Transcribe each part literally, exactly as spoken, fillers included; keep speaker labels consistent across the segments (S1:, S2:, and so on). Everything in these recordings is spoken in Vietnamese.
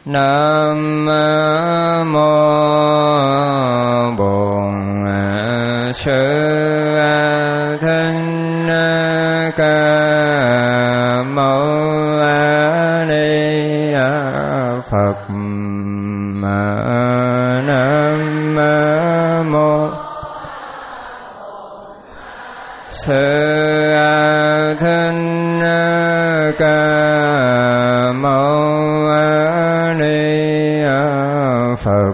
S1: Nam mô Bổn Sư Thích Ca Mâu Ni Phật. Nam mô Sư Thích Ca Mâu Ni Phật.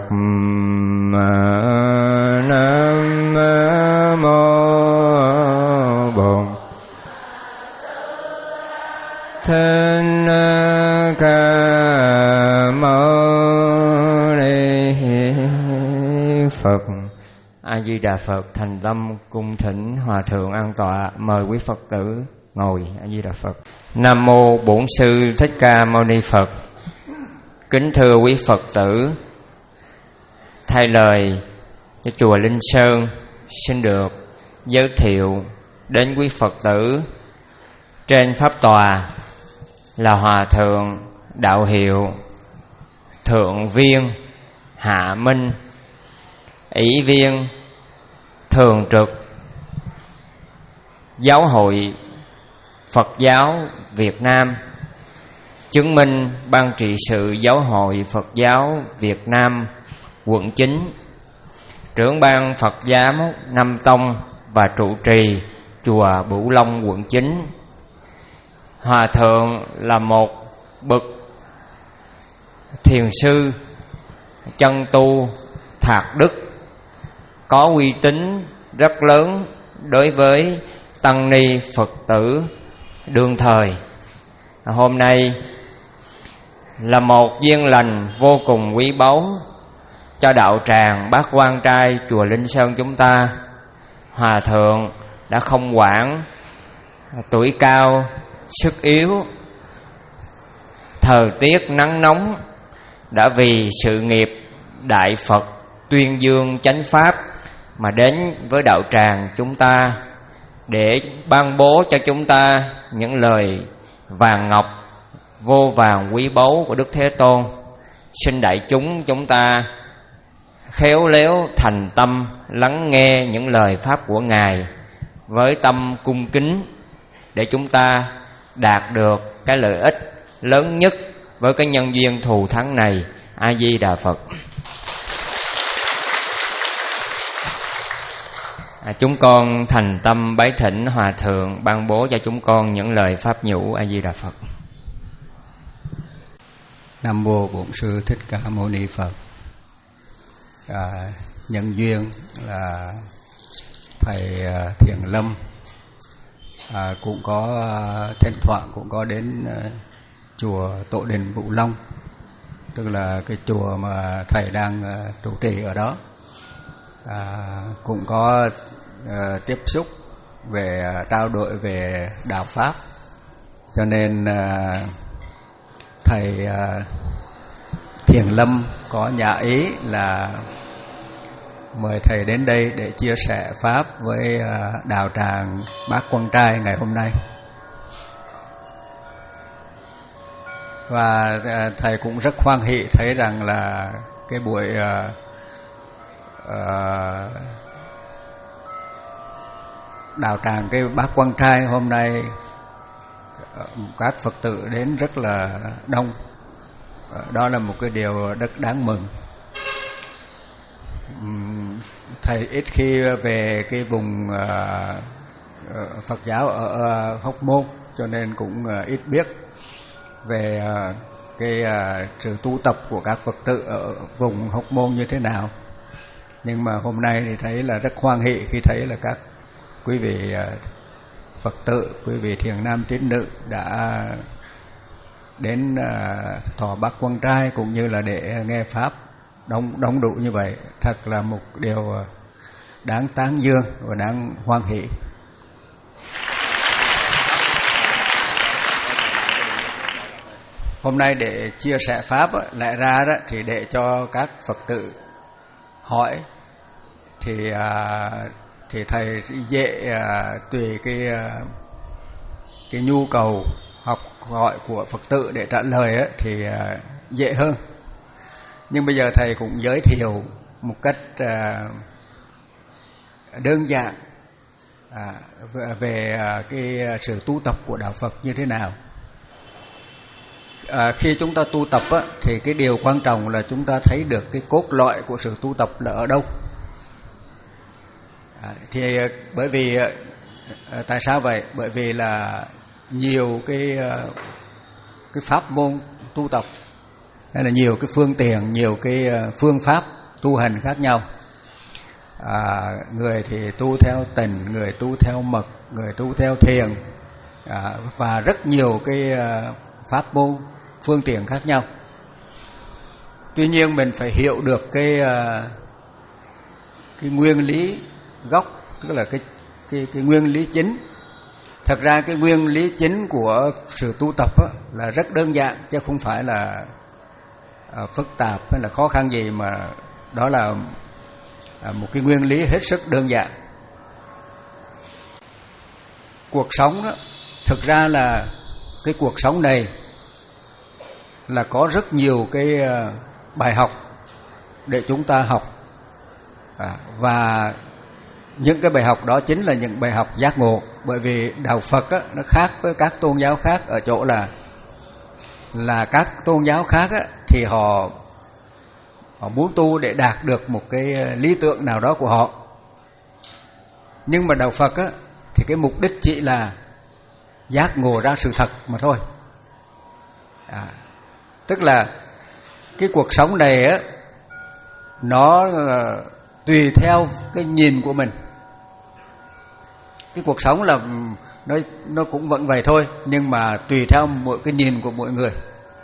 S1: Nam mô Bổn Thích Ca Mâu Ni Phật. A Di Đà Phật. Thành tâm cung thỉnh hòa thượng an tọa, mời quý Phật tử ngồi. A Di Đà Phật. Nam mô Bổn Sư Thích Ca Mâu Ni Phật. Kính thưa quý Phật tử, thay lời cho chùa Linh Sơn xin được giới thiệu đến quý Phật tử trên pháp tòa là Hòa thượng đạo hiệu Thượng Viên Hạ Minh, ủy viên thường trực Giáo hội Phật giáo Việt Nam, chứng minh Ban trị sự Giáo hội Phật giáo Việt Nam quận chín, trưởng ban Phật giáo Nam Tông và trụ trì chùa Bửu Long quận chín. Hòa thượng là một bậc thiền sư chân tu thạc đức, có uy tín rất lớn đối với tăng ni Phật tử đương thời. Hôm nay là một duyên lành vô cùng quý báu cho đạo tràng Bát Quan Trai chùa Linh Sơn chúng ta. Hòa thượng đã không quản tuổi cao sức yếu, thời tiết nắng nóng, đã vì sự nghiệp Đại Phật tuyên dương chánh pháp mà đến với đạo tràng chúng ta để ban bố cho chúng ta những lời vàng ngọc vô vàng quý báu của Đức Thế Tôn. Xin đại chúng chúng ta khéo léo thành tâm lắng nghe những lời pháp của Ngài với tâm cung kính để chúng ta đạt được cái lợi ích lớn nhất với cái nhân duyên thù thắng này. A Di Đà Phật. À, chúng con thành tâm bái thỉnh Hòa thượng ban bố cho chúng con những lời pháp nhũ. A Di Đà Phật.
S2: Nam mô Bổn Sư Thích Ca Mâu Ni Phật. À, nhân duyên là thầy Thiền Lâm à, cũng có thỉnh thoảng cũng có đến uh, chùa Tổ Đình Bửu Long, tức là cái chùa mà thầy đang uh, trụ trì ở đó, à, cũng có uh, tiếp xúc về uh, trao đổi về đạo pháp, cho nên uh, thầy uh, Thiền Lâm có nhã ý là mời thầy đến đây để chia sẻ pháp với uh, đạo tràng Bát Quan Trai ngày hôm nay. Và uh, thầy cũng rất hoan hỷ thấy rằng là cái buổi uh, uh, đạo tràng cái Bát Quan Trai hôm nay uh, các Phật tử đến rất là đông. Uh, đó là một cái điều rất đáng mừng. Um, thầy ít khi về cái vùng uh, uh, Phật giáo ở uh, Hóc Môn, cho nên cũng uh, ít biết về uh, cái uh, sự tu tập của các Phật tử ở vùng Hóc Môn như thế nào. Nhưng mà hôm nay thì thấy là rất hoan hỷ khi thấy là các quý vị uh, Phật tử, quý vị thiền nam tín nữ đã đến uh, thọ Bát Quan Trai cũng như là để nghe pháp đông đông đủ như vậy. Thật là một điều đáng tán dương và đáng hoan hỷ. Hôm nay để chia sẻ pháp lại ra đó, thì để cho các Phật tử hỏi thì à, thì thầy dễ à, tùy cái à, cái nhu cầu học hỏi của Phật tử để trả lời á, thì à, dễ hơn. Nhưng bây giờ thầy cũng giới thiệu một cách à, đơn giản à, về à, cái sự tu tập của đạo Phật như thế nào. À, khi chúng ta tu tập á, thì cái điều quan trọng là chúng ta thấy được cái cốt lõi của sự tu tập là ở đâu. À, thì bởi vì à, tại sao vậy? Bởi vì là nhiều cái à, cái pháp môn tu tập, hay là nhiều cái phương tiện, nhiều cái phương pháp tu hành khác nhau. À, người thì tu theo tình, người tu theo mật, người tu theo thiền, à, và rất nhiều cái pháp môn, phương tiện khác nhau. Tuy nhiên mình phải hiểu được cái cái nguyên lý gốc, tức là cái cái cái nguyên lý chính. Thật ra cái nguyên lý chính của sự tu tập á, là rất đơn giản, chứ không phải là à, phức tạp hay là khó khăn gì, mà đó là à, một cái nguyên lý hết sức đơn giản. Cuộc sống đó, thực ra là cái cuộc sống này là có rất nhiều cái à, bài học để chúng ta học, à, và những cái bài học đó chính là những bài học giác ngộ. Bởi vì đạo Phật á, nó khác với các tôn giáo khác ở chỗ là là các tôn giáo khác á, thì họ họ muốn tu để đạt được một cái lý tưởng nào đó của họ. Nhưng mà đạo Phật á, thì cái mục đích chỉ là giác ngộ ra sự thật mà thôi. À, tức là cái cuộc sống này á, nó uh, tùy theo cái nhìn của mình. Cái cuộc sống là nó nó cũng vẫn vậy thôi, nhưng mà tùy theo mỗi cái nhìn của mỗi người.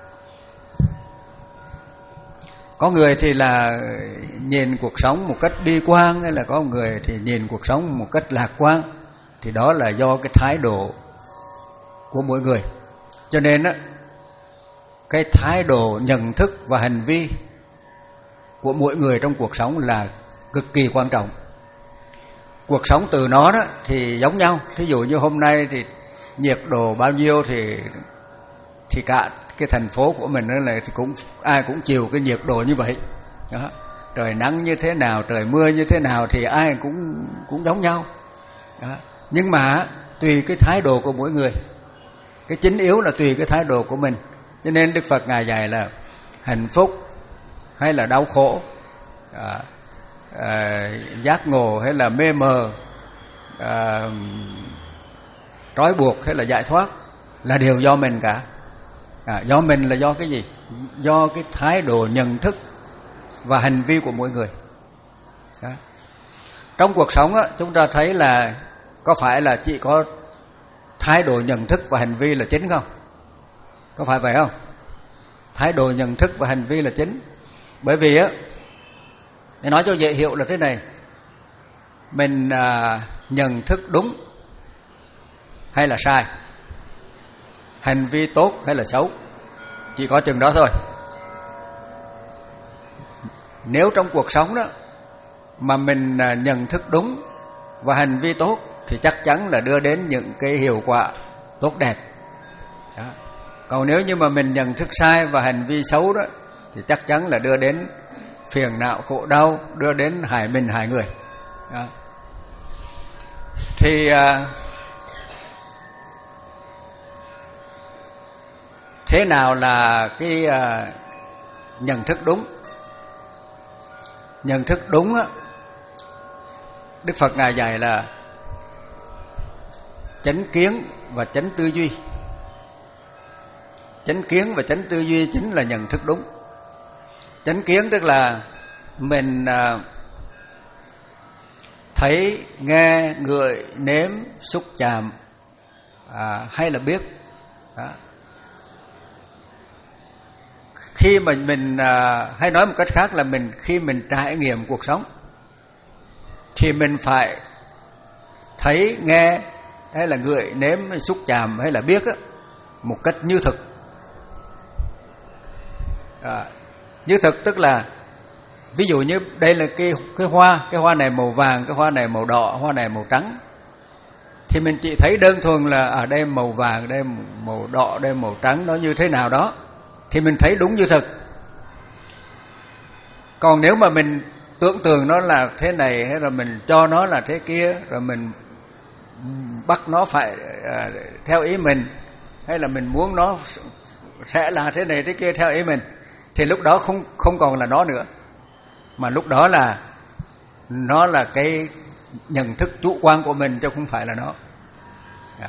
S2: Có người thì là nhìn cuộc sống một cách bi quan, hay là có người thì nhìn cuộc sống một cách lạc quan. Thì đó là do cái thái độ của mỗi người. Cho nên á, cái thái độ nhận thức và hành vi của mỗi người trong cuộc sống là cực kỳ quan trọng. Cuộc sống từ nó đó thì giống nhau. Thí dụ như hôm nay thì nhiệt độ bao nhiêu thì thì cả cái thành phố của mình là thì cũng ai cũng chịu cái nhiệt độ như vậy. Đó. Trời nắng như thế nào, trời mưa như thế nào thì ai cũng cũng giống nhau. Đó. Nhưng mà tùy cái thái độ của mỗi người. Cái chính yếu là tùy cái thái độ của mình. Cho nên Đức Phật Ngài dạy là hạnh phúc hay là đau khổ, à, à, giác ngộ hay là mê mờ, à, trói buộc hay là giải thoát là đều do mình cả. À, do mình là do cái gì? Do cái thái độ nhận thức và hành vi của mỗi người. Đó. Trong cuộc sống á, chúng ta thấy là có phải là chỉ có thái độ nhận thức và hành vi là chính không? Có phải vậy không? Thái độ nhận thức và hành vi là chính. Bởi vì á, để nói cho dễ hiểu là thế này, mình à, nhận thức đúng hay là sai, hành vi tốt hay là xấu, chỉ có chừng đó thôi. Nếu trong cuộc sống đó mà mình à, nhận thức đúng và hành vi tốt thì chắc chắn là đưa đến những cái hiệu quả tốt đẹp. Đó. Còn nếu như mà mình nhận thức sai và hành vi xấu đó thì chắc chắn là đưa đến phiền não khổ đau, đưa đến hại mình hại người. Đó. Thì à, thế nào là cái à, nhận thức đúng? Nhận thức đúng á, Đức Phật Ngài dạy là chánh kiến và chánh tư duy. Chánh kiến và chánh tư duy chính là nhận thức đúng. Chánh kiến tức là mình à, thấy, nghe, ngửi, nếm, xúc chạm à, hay là biết. Đó. Khi mà mình à, hay nói một cách khác là mình khi mình trải nghiệm cuộc sống thì mình phải thấy, nghe hay là ngửi, nếm, xúc chạm hay là biết á, một cách như thực. À, như thực tức là ví dụ như đây là cái cái hoa, cái hoa này màu vàng, cái hoa này màu đỏ, hoa này màu trắng, thì mình chỉ thấy đơn thuần là ở đây màu vàng, đây màu đỏ, đây màu trắng, nó như thế nào đó thì mình thấy đúng như thực. Còn nếu mà mình tưởng tượng nó là thế này, hay là mình cho nó là thế kia, rồi mình bắt nó phải uh, theo ý mình, hay là mình muốn nó sẽ là thế này thế kia theo ý mình, thì lúc đó không không còn là nó nữa, mà lúc đó là nó là cái nhận thức chủ quan của mình chứ không phải là nó. À.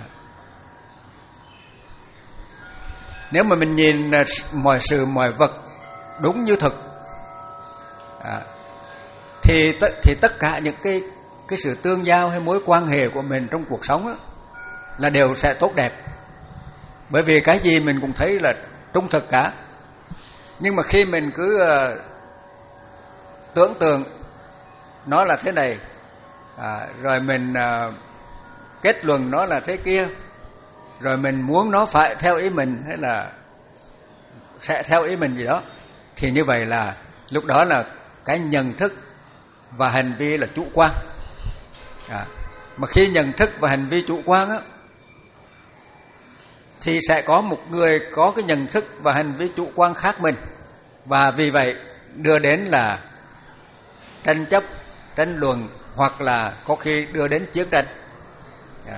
S2: Nếu mà mình nhìn mọi sự mọi vật đúng như thực, à, thì t- thì tất cả những cái cái sự tương giao hay mối quan hệ của mình trong cuộc sống á, là đều sẽ tốt đẹp. Bởi vì cái gì mình cũng thấy là trung thực cả. Nhưng mà khi mình cứ uh, tưởng tượng nó là thế này, à, rồi mình uh, kết luận nó là thế kia, rồi mình muốn nó phải theo ý mình hay là sẽ theo ý mình gì đó, thì như vậy là lúc đó là cái nhận thức và hành vi là chủ quan. À, mà khi nhận thức và hành vi chủ quan á, thì sẽ có một người có cái nhận thức và hành vi chủ quan khác mình, và vì vậy đưa đến là tranh chấp, tranh luận, hoặc là có khi đưa đến chiến tranh. À.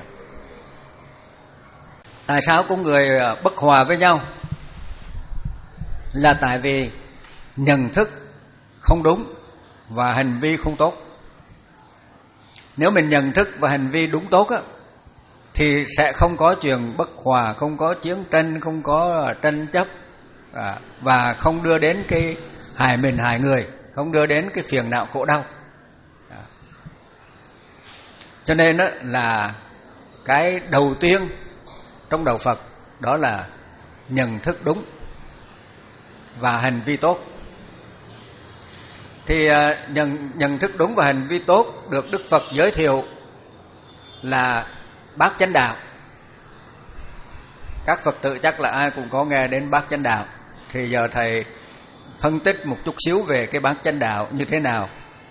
S2: Tại sao có người bất hòa với nhau? Là tại vì nhận thức không đúng và hành vi không tốt. Nếu mình nhận thức và hành vi đúng tốt á, thì sẽ không có chuyện bất hòa, không có chiến tranh, không có tranh chấp, à, và không đưa đến cái hại mình hại người, không đưa đến cái phiền não khổ đau. À. Cho nên á, là cái đầu tiên trong đạo Phật đó là nhận thức đúng và hành vi tốt. Thì nhận, nhận thức đúng và hành vi tốt được Đức Phật giới thiệu là bát chánh đạo. Các Phật tử chắc là ai cũng có nghe đến bát chánh đạo. Thì giờ thầy phân tích một chút xíu về cái bát chánh đạo như thế nào.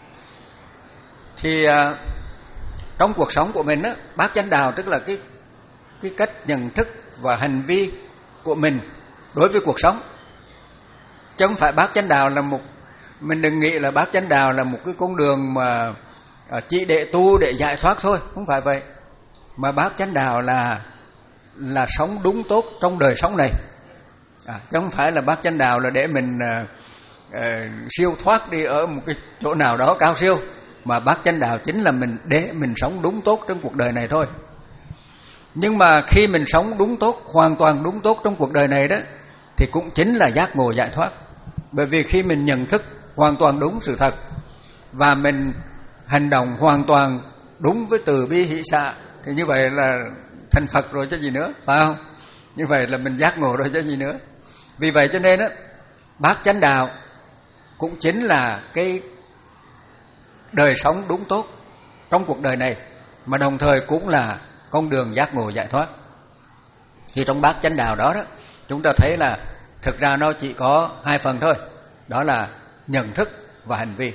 S2: Thì uh, trong cuộc sống của mình á, bát chánh đạo tức là cái cái cách nhận thức và hành vi của mình đối với cuộc sống. Chứ không phải bát chánh đạo là một, mình đừng nghĩ là bát chánh đạo là một cái con đường mà chỉ để tu để giải thoát thôi, không phải vậy. Mà bát chánh đạo là là sống đúng tốt trong đời sống này. À, chứ không phải là bát chánh đạo là để mình uh, uh, siêu thoát đi ở một cái chỗ nào đó cao siêu. Mà bát chánh đạo chính là mình để mình sống đúng tốt trong cuộc đời này thôi. Nhưng mà khi mình sống đúng tốt, hoàn toàn đúng tốt trong cuộc đời này đó, thì cũng chính là giác ngộ giải thoát. Bởi vì khi mình nhận thức hoàn toàn đúng sự thật và mình hành động hoàn toàn đúng với từ bi hỷ xả, thì như vậy là thành Phật rồi chứ gì nữa, phải không? Như vậy là mình giác ngộ rồi chứ gì nữa. Vì vậy cho nên á, bát chánh đạo cũng chính là cái đời sống đúng tốt trong cuộc đời này, mà đồng thời cũng là con đường giác ngộ giải thoát. Thì trong bát chánh đạo đó đó, chúng ta thấy là thực ra nó chỉ có hai phần thôi, đó là nhận thức và hành vi.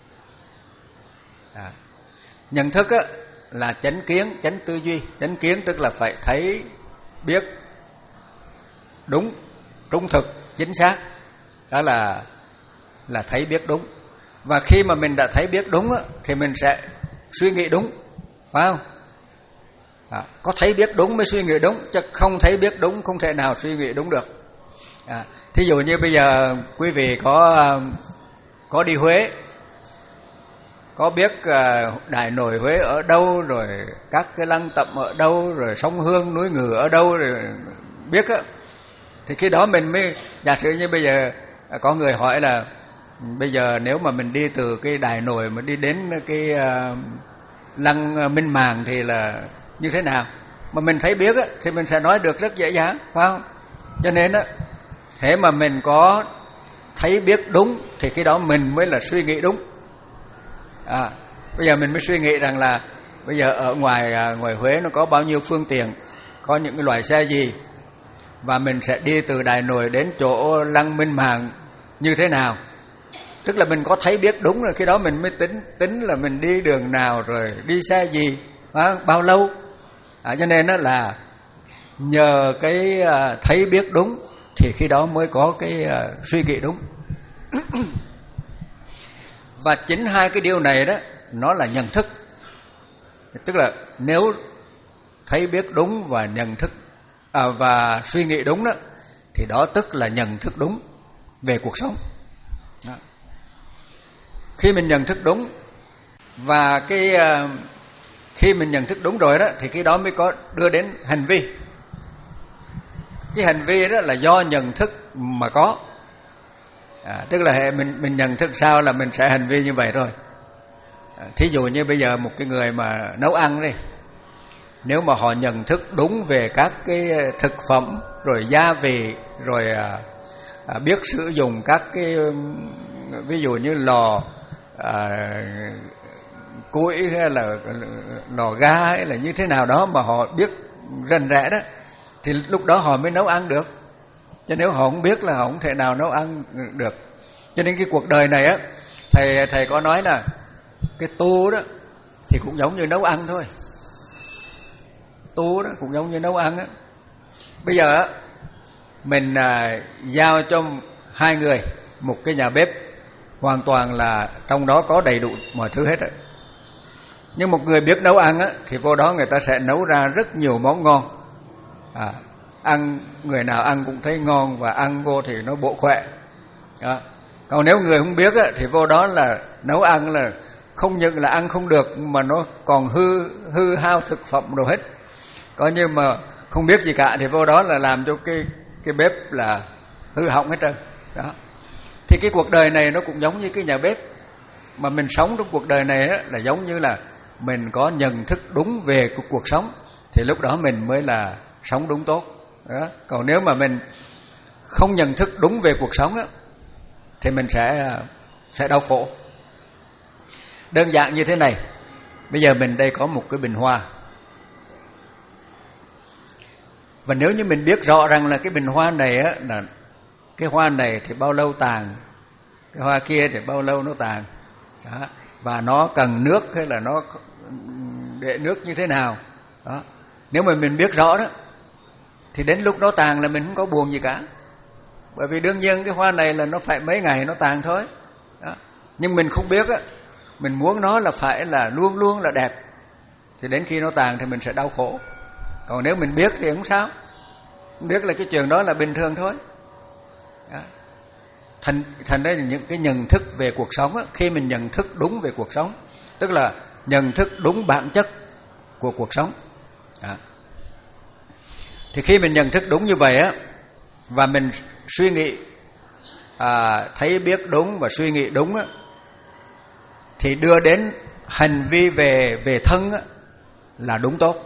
S2: À, nhận thức á, là chánh kiến, chánh tư duy. Chánh kiến tức là phải thấy, biết đúng, trung thực, chính xác. Đó là là thấy biết đúng. Và khi mà mình đã thấy biết đúng á, thì mình sẽ suy nghĩ đúng, phải không? À, có thấy biết đúng mới suy nghĩ đúng, chứ không thấy biết đúng không thể nào suy nghĩ đúng được. À, thí dụ như bây giờ quý vị có có đi Huế, có biết uh, Đại Nội Huế ở đâu, rồi các cái lăng tẩm ở đâu, rồi sông Hương, núi Ngự ở đâu, rồi biết á, thì khi đó mình mới, giả sử như bây giờ có người hỏi là bây giờ nếu mà mình đi từ cái Đại Nội mà đi đến cái uh, lăng Minh Mạng thì là như thế nào, mà mình thấy biết á, thì mình sẽ nói được rất dễ dàng, phải không? Cho nên á, thế mà mình có thấy biết đúng thì khi đó mình mới là suy nghĩ đúng. À, bây giờ mình mới suy nghĩ rằng là bây giờ ở ngoài ngoài Huế nó có bao nhiêu phương tiện, có những cái loại xe gì, và mình sẽ đi từ Đại Nội đến chỗ lăng Minh Mạng như thế nào. Tức là mình có thấy biết đúng rồi, khi đó mình mới tính tính là mình đi đường nào, rồi đi xe gì, à, bao lâu. À, cho nên đó là nhờ cái uh, thấy biết đúng thì khi đó mới có cái uh, suy nghĩ đúng. Và chính hai cái điều này đó nó là nhận thức. Tức là nếu thấy biết đúng và nhận thức à, và suy nghĩ đúng đó, thì đó tức là nhận thức đúng về cuộc sống. Đó. Khi mình nhận thức đúng và cái uh, khi mình nhận thức đúng rồi đó, thì cái đó mới có đưa đến hành vi. Cái hành vi đó là do nhận thức mà có. À, tức là hệ mình mình nhận thức sao là mình sẽ hành vi như vậy thôi. À, thí dụ như bây giờ một cái người mà nấu ăn đi, nếu mà họ nhận thức đúng về các cái thực phẩm rồi gia vị rồi à, à, biết sử dụng các cái ví dụ như lò à, củi hay là lò ga hay là như thế nào đó mà họ biết rành rẽ đó, thì lúc đó họ mới nấu ăn được. Chứ nếu họ không biết là họ không thể nào nấu ăn được. Cho nên cái cuộc đời này á, thầy thầy có nói là cái tu đó thì cũng giống như nấu ăn thôi. Tu đó cũng giống như nấu ăn á. Bây giờ á, mình à, giao cho hai người một cái nhà bếp hoàn toàn là trong đó có đầy đủ mọi thứ hết rồi. Nhưng một người biết nấu ăn á, thì vô đó người ta sẽ nấu ra rất nhiều món ngon. À, ăn người nào ăn cũng thấy ngon và ăn vô thì nó bổ khỏe. Đó. Còn nếu người không biết á, thì vô đó là nấu ăn là không những là ăn không được mà nó còn hư hư hao thực phẩm đồ hết. Coi như mà không biết gì cả thì vô đó là làm cho cái cái bếp là hư hỏng hết trơn. Đó. Thì cái cuộc đời này nó cũng giống như cái nhà bếp. Mà mình sống trong cuộc đời này á, là giống như là mình có nhận thức đúng về cuộc sống, thì lúc đó mình mới là sống đúng tốt. Đó. Còn nếu mà mình không nhận thức đúng về cuộc sống á, thì mình sẽ sẽ đau khổ. Đơn giản như thế này. Bây giờ mình đây có một cái bình hoa, và nếu như mình biết rõ rằng là cái bình hoa này á, là cái hoa này thì bao lâu tàn, cái hoa kia thì bao lâu nó tàn. Đó. Và nó cần nước hay là nó để nước như thế nào. Đó. Nếu mà mình biết rõ đó, thì đến lúc nó tàn là mình không có buồn gì cả. Bởi vì đương nhiên cái hoa này là nó phải mấy ngày nó tàn thôi. Đó. Nhưng mình không biết á, mình muốn nó là phải là luôn luôn là đẹp, thì đến khi nó tàn thì mình sẽ đau khổ. Còn nếu mình biết thì không sao, không biết là cái chuyện đó là bình thường thôi. Đó. Thành, thành đây là những cái nhận thức về cuộc sống á, khi mình nhận thức đúng về cuộc sống, tức là nhận thức đúng bản chất của cuộc sống. Đó. Thì khi mình nhận thức đúng như vậy á, và mình suy nghĩ à, thấy biết đúng và suy nghĩ đúng á, thì đưa đến hành vi về về thân á, là đúng tốt.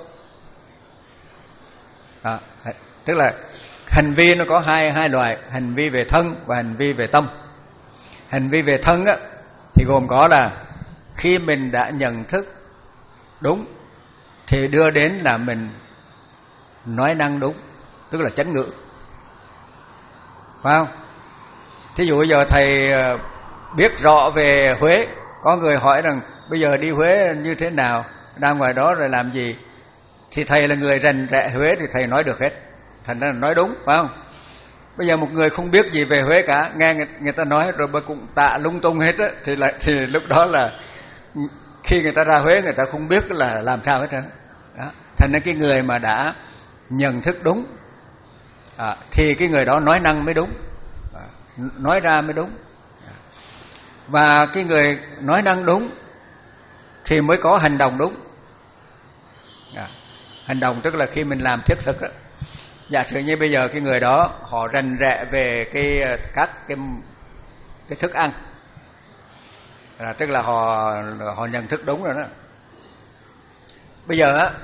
S2: Đó. Tức là hành vi nó có hai hai loại, hành vi về thân và hành vi về tâm. Hành vi về thân á, thì gồm có là khi mình đã nhận thức đúng thì đưa đến là mình nói năng đúng, tức là chánh ngữ. Phải không? Thí dụ bây giờ thầy biết rõ về Huế, có người hỏi rằng bây giờ đi Huế như thế nào, ra ngoài đó rồi làm gì, thì thầy là người rành rẽ Huế thì thầy nói được hết, thành ra là nói đúng, phải không? Bây giờ một người không biết gì về Huế cả, nghe người, người ta nói rồi mà cũng tạ lung tung hết á, thì lại thì lúc đó là khi người ta ra Huế người ta không biết là làm sao hết trơn. Đó. Thành ra cái người mà đã nhận thức đúng à, thì cái người đó nói năng mới đúng, à, nói ra mới đúng. Và cái người nói năng đúng thì mới có hành động đúng. À, hành động tức là khi mình làm thiết thực đó. Giả sử như bây giờ cái người đó họ rành rẽ về cái các cái cái thức ăn, à, tức là họ họ nhận thức đúng rồi đó. Bây giờ á,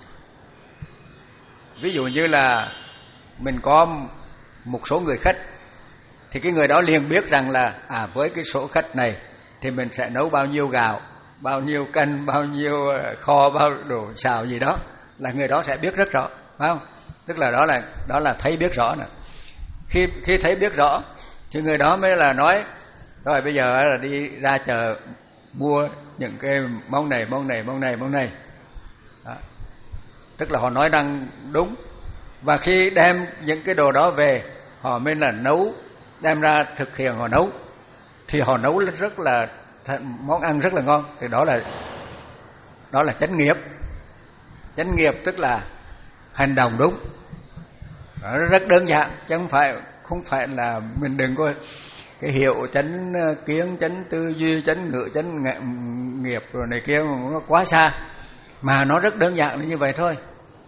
S2: ví dụ như là mình có một số người khách, thì cái người đó liền biết rằng là à với cái số khách này thì mình sẽ nấu bao nhiêu gạo, bao nhiêu canh, bao nhiêu kho, bao đồ xào gì đó, là người đó sẽ biết rất rõ, phải không? Tức là đó là đó là thấy biết rõ nè. Khi khi thấy biết rõ thì người đó mới là nói rồi bây giờ là đi ra chợ mua những cái món này, món này, món này, món này. Đó. Tức là họ nói năng đúng. Và khi đem những cái đồ đó về, họ mới là nấu, đem ra thực hiện họ nấu, thì họ nấu rất là món ăn rất là ngon, thì đó là đó là chánh nghiệp. Chánh nghiệp tức là hành động đúng. Đó, rất đơn giản, chứ không phải không phải là mình đừng có cái hiệu chánh kiến, chánh tư duy, chánh ngữ, chánh nghiệp rồi này kia, nó quá xa, mà nó rất đơn giản như vậy thôi.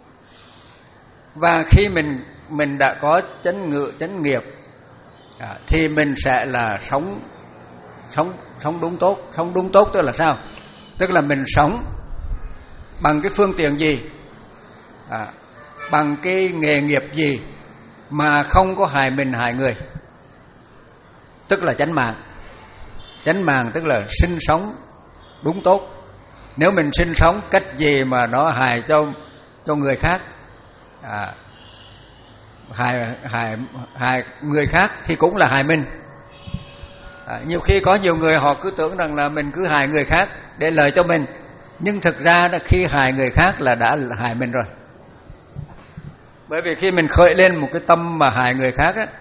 S2: Và khi mình mình đã có chánh ngữ, chánh nghiệp à, thì mình sẽ là sống sống sống đúng tốt. Sống đúng tốt tức là sao? Tức là mình sống bằng cái phương tiện gì, à, bằng cái nghề nghiệp gì mà không có hại mình hại người, tức là chánh mạng. Chánh mạng tức là sinh sống đúng tốt. Nếu mình sinh sống cách gì mà nó hại cho cho người khác, à, hại hại hại người khác thì cũng là hại mình. À, nhiều khi có nhiều người họ cứ tưởng rằng là mình cứ hại người khác để lợi cho mình, nhưng thực ra là khi hại người khác là đã hại mình rồi. Bởi vì khi mình khởi lên một cái tâm mà hại người khác á,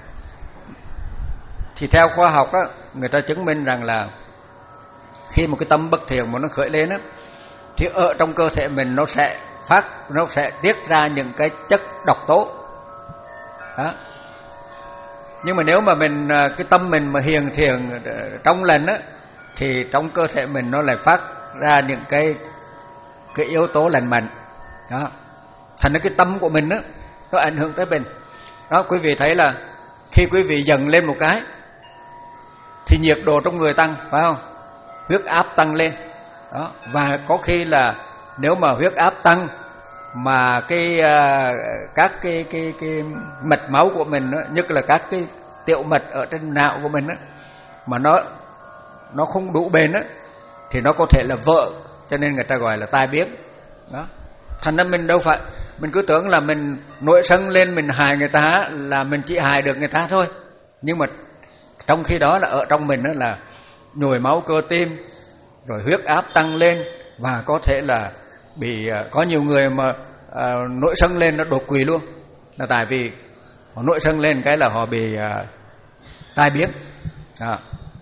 S2: thì theo khoa học á, người ta chứng minh rằng là khi một cái tâm bất thiện mà nó khởi lên á, thì ở trong cơ thể mình nó sẽ phát, nó sẽ tiết ra những cái chất độc tố. Đó. Nhưng mà nếu mà mình cái tâm mình mà hiền thiện trong lành á, thì trong cơ thể mình nó lại phát ra những cái cái yếu tố lành mạnh. Đó. Thành ra cái tâm của mình á, nó ảnh hưởng tới mình. Đó, quý vị thấy là khi quý vị giận lên một cái thì nhiệt độ trong người tăng, phải không? Huyết áp tăng lên. Đó, và có khi là nếu mà huyết áp tăng mà cái uh, các cái cái cái mạch máu của mình đó, nhất là các cái tiểu mạch ở trên não của mình đó, mà nó nó không đủ bền đó, thì nó có thể là vỡ, cho nên người ta gọi là tai biến. Đó. Thành ra mình đâu phải mình cứ tưởng là mình nổi sân lên mình hại người ta là mình chỉ hại được người ta thôi, nhưng mà trong khi đó là ở trong mình đó là nhồi máu cơ tim, rồi huyết áp tăng lên, và có thể là bị có nhiều người mà à, nổi sân lên nó đột quỵ luôn, là tại vì họ nổi sân lên cái là họ bị à, tai biến. À.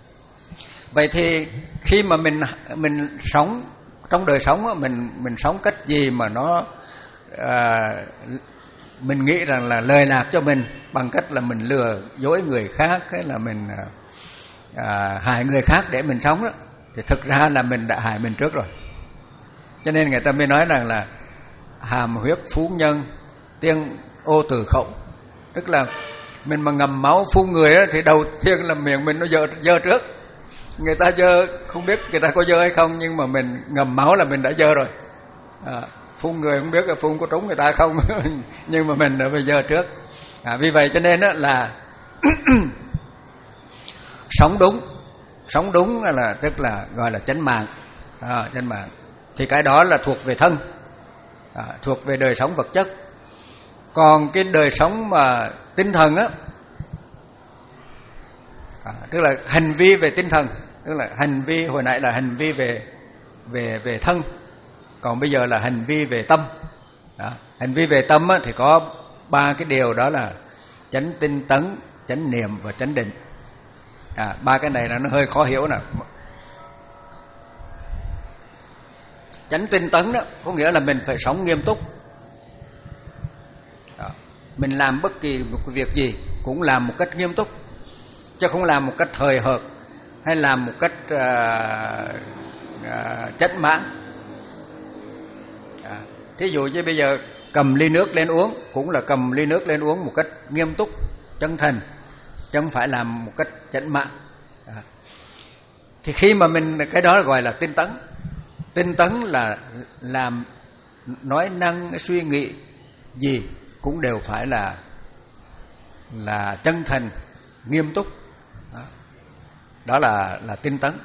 S2: Vậy thì khi mà mình mình sống trong đời sống á, mình mình sống cách gì mà nó à, mình nghĩ rằng là lời lạc cho mình bằng cách là mình lừa dối người khác, hay là mình à, hại người khác để mình sống đó, thì thực ra là mình đã hại mình trước rồi. Cho nên người ta mới nói rằng là hàm huyết phú nhân, tiên ô từ khẩu, tức là mình mà ngầm máu phun người đó, thì đầu tiên là miệng mình nó dơ dơ trước. Người ta dơ không biết người ta có dơ hay không, nhưng mà mình ngầm máu là mình đã dơ rồi. À, phun người không biết là phun có trúng người ta không, nhưng mà mình đã phải dơ trước. À, vì vậy cho nên đó là sống đúng, sống đúng là tức là gọi là chánh mạng. À, chánh mạng thì cái đó là thuộc về thân, à, thuộc về đời sống vật chất. Còn cái đời sống mà tinh thần á, à, tức là hành vi về tinh thần, tức là hành vi hồi nãy là hành vi về về về thân, còn bây giờ là hành vi về tâm. Đó. Hành vi về tâm á, thì có ba cái điều, đó là chánh tinh tấn, chánh niệm và chánh định. À, ba cái này là nó hơi khó hiểu nè. Chánh tinh tấn đó có nghĩa là mình phải sống nghiêm túc. Đó. Mình làm bất kỳ một cái việc gì cũng làm một cách nghiêm túc, chứ không làm một cách hời hợt hay làm một cách uh, uh, chánh mãn. À, thí dụ như bây giờ cầm ly nước lên uống, cũng là cầm ly nước lên uống một cách nghiêm túc, chân thành, chứ không phải làm một cách chánh mãn. À. Thì khi mà mình, cái đó gọi là tinh tấn. Tinh tấn là làm nói năng suy nghĩ gì cũng đều phải là là chân thành, nghiêm túc. Đó, đó là là tinh tấn.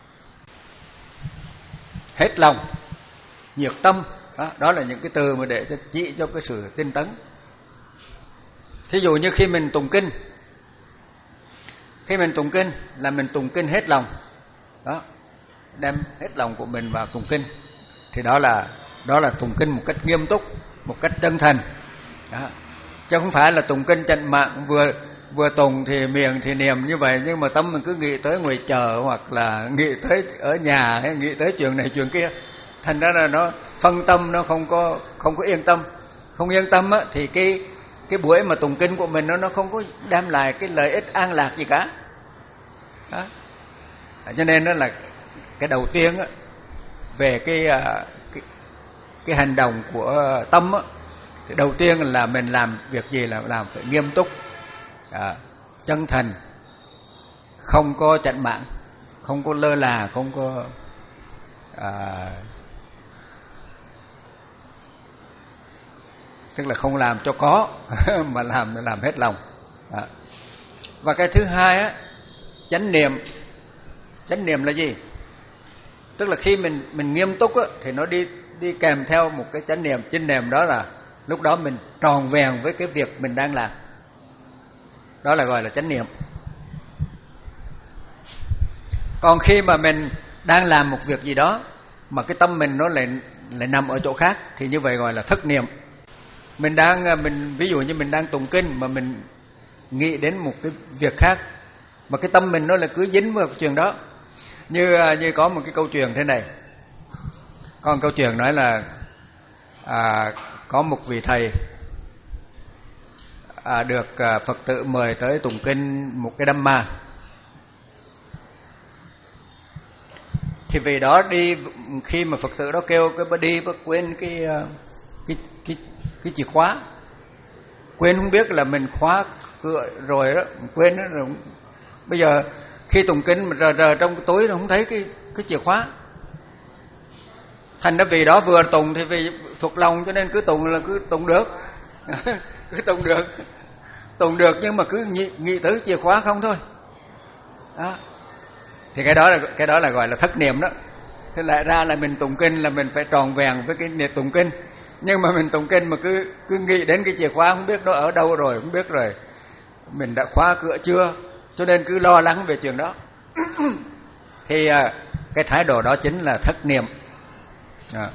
S2: Hết lòng, nhiệt tâm, đó, đó là những cái từ mà để cho chỉ cho cái sự tinh tấn. Thí dụ như khi mình tụng kinh, khi mình tụng kinh là mình tụng kinh hết lòng, đó, đem hết lòng của mình vào tụng kinh, thì đó là đó là tụng kinh một cách nghiêm túc, một cách chân thành. Đó. Chứ không phải là tụng kinh chạnh mạng, vừa vừa tùng thì miệng thì niệm như vậy, nhưng mà tâm mình cứ nghĩ tới ngoài chợ, hoặc là nghĩ tới ở nhà, hay nghĩ tới chuyện này chuyện kia, thành ra là nó phân tâm, nó không có không có yên tâm. Không yên tâm á, thì cái cái buổi mà tụng kinh của mình nó nó không có đem lại cái lợi ích an lạc gì cả. Đó. Cho nên đó là cái đầu tiên á, về cái cái, cái hành động của tâm á, thì đầu tiên là mình làm việc gì là làm phải nghiêm túc, à, chân thành, không có chạnh mạng, không có lơ là, không có à, tức là không làm cho có mà làm làm hết lòng. Đó. Và cái thứ hai á, chánh niệm. Chánh niệm là gì? Tức là khi mình mình nghiêm túc á, thì nó đi đi kèm theo một cái chánh niệm. Chánh niệm đó là lúc đó mình tròn vẹn với cái việc mình đang làm. Đó là gọi là chánh niệm. Còn khi mà mình đang làm một việc gì đó mà cái tâm mình nó lại lại nằm ở chỗ khác thì như vậy gọi là thất niệm. Mình đang mình ví dụ như mình đang tụng kinh mà mình nghĩ đến một cái việc khác, mà cái tâm mình nó lại cứ dính vào chuyện đó. Như như có một cái câu chuyện thế này. Có một câu chuyện nói là à, có một vị thầy à, được à, Phật tử mời tới tụng kinh một cái Dhamma. Thì vì đó đi, khi mà Phật tử đó kêu cái bà đi, bà quên cái cái cái cái chìa khóa, quên không biết là mình khóa cửa rồi đó, quên đó rồi. Bây giờ khi tụng kinh mà rờ rờ trong cái túi nó không thấy cái cái chìa khóa. Thành ra vì đó vừa tụng thì vì thuộc lòng cho nên cứ tụng là cứ tụng được. Cứ tụng được. Tụng được nhưng mà cứ nghĩ, nghĩ tới chìa khóa không thôi. Đó. Thì cái đó là cái đó là gọi là thất niệm đó. Thế lại ra là mình tụng kinh là mình phải tròn vẹn với cái niệm tụng kinh. Nhưng mà mình tụng kinh mà cứ cứ nghĩ đến cái chìa khóa không biết nó ở đâu rồi, không biết rồi mình đã khóa cửa chưa, cho nên cứ lo lắng về chuyện đó. Thì cái thái độ đó chính là thất niệm. À.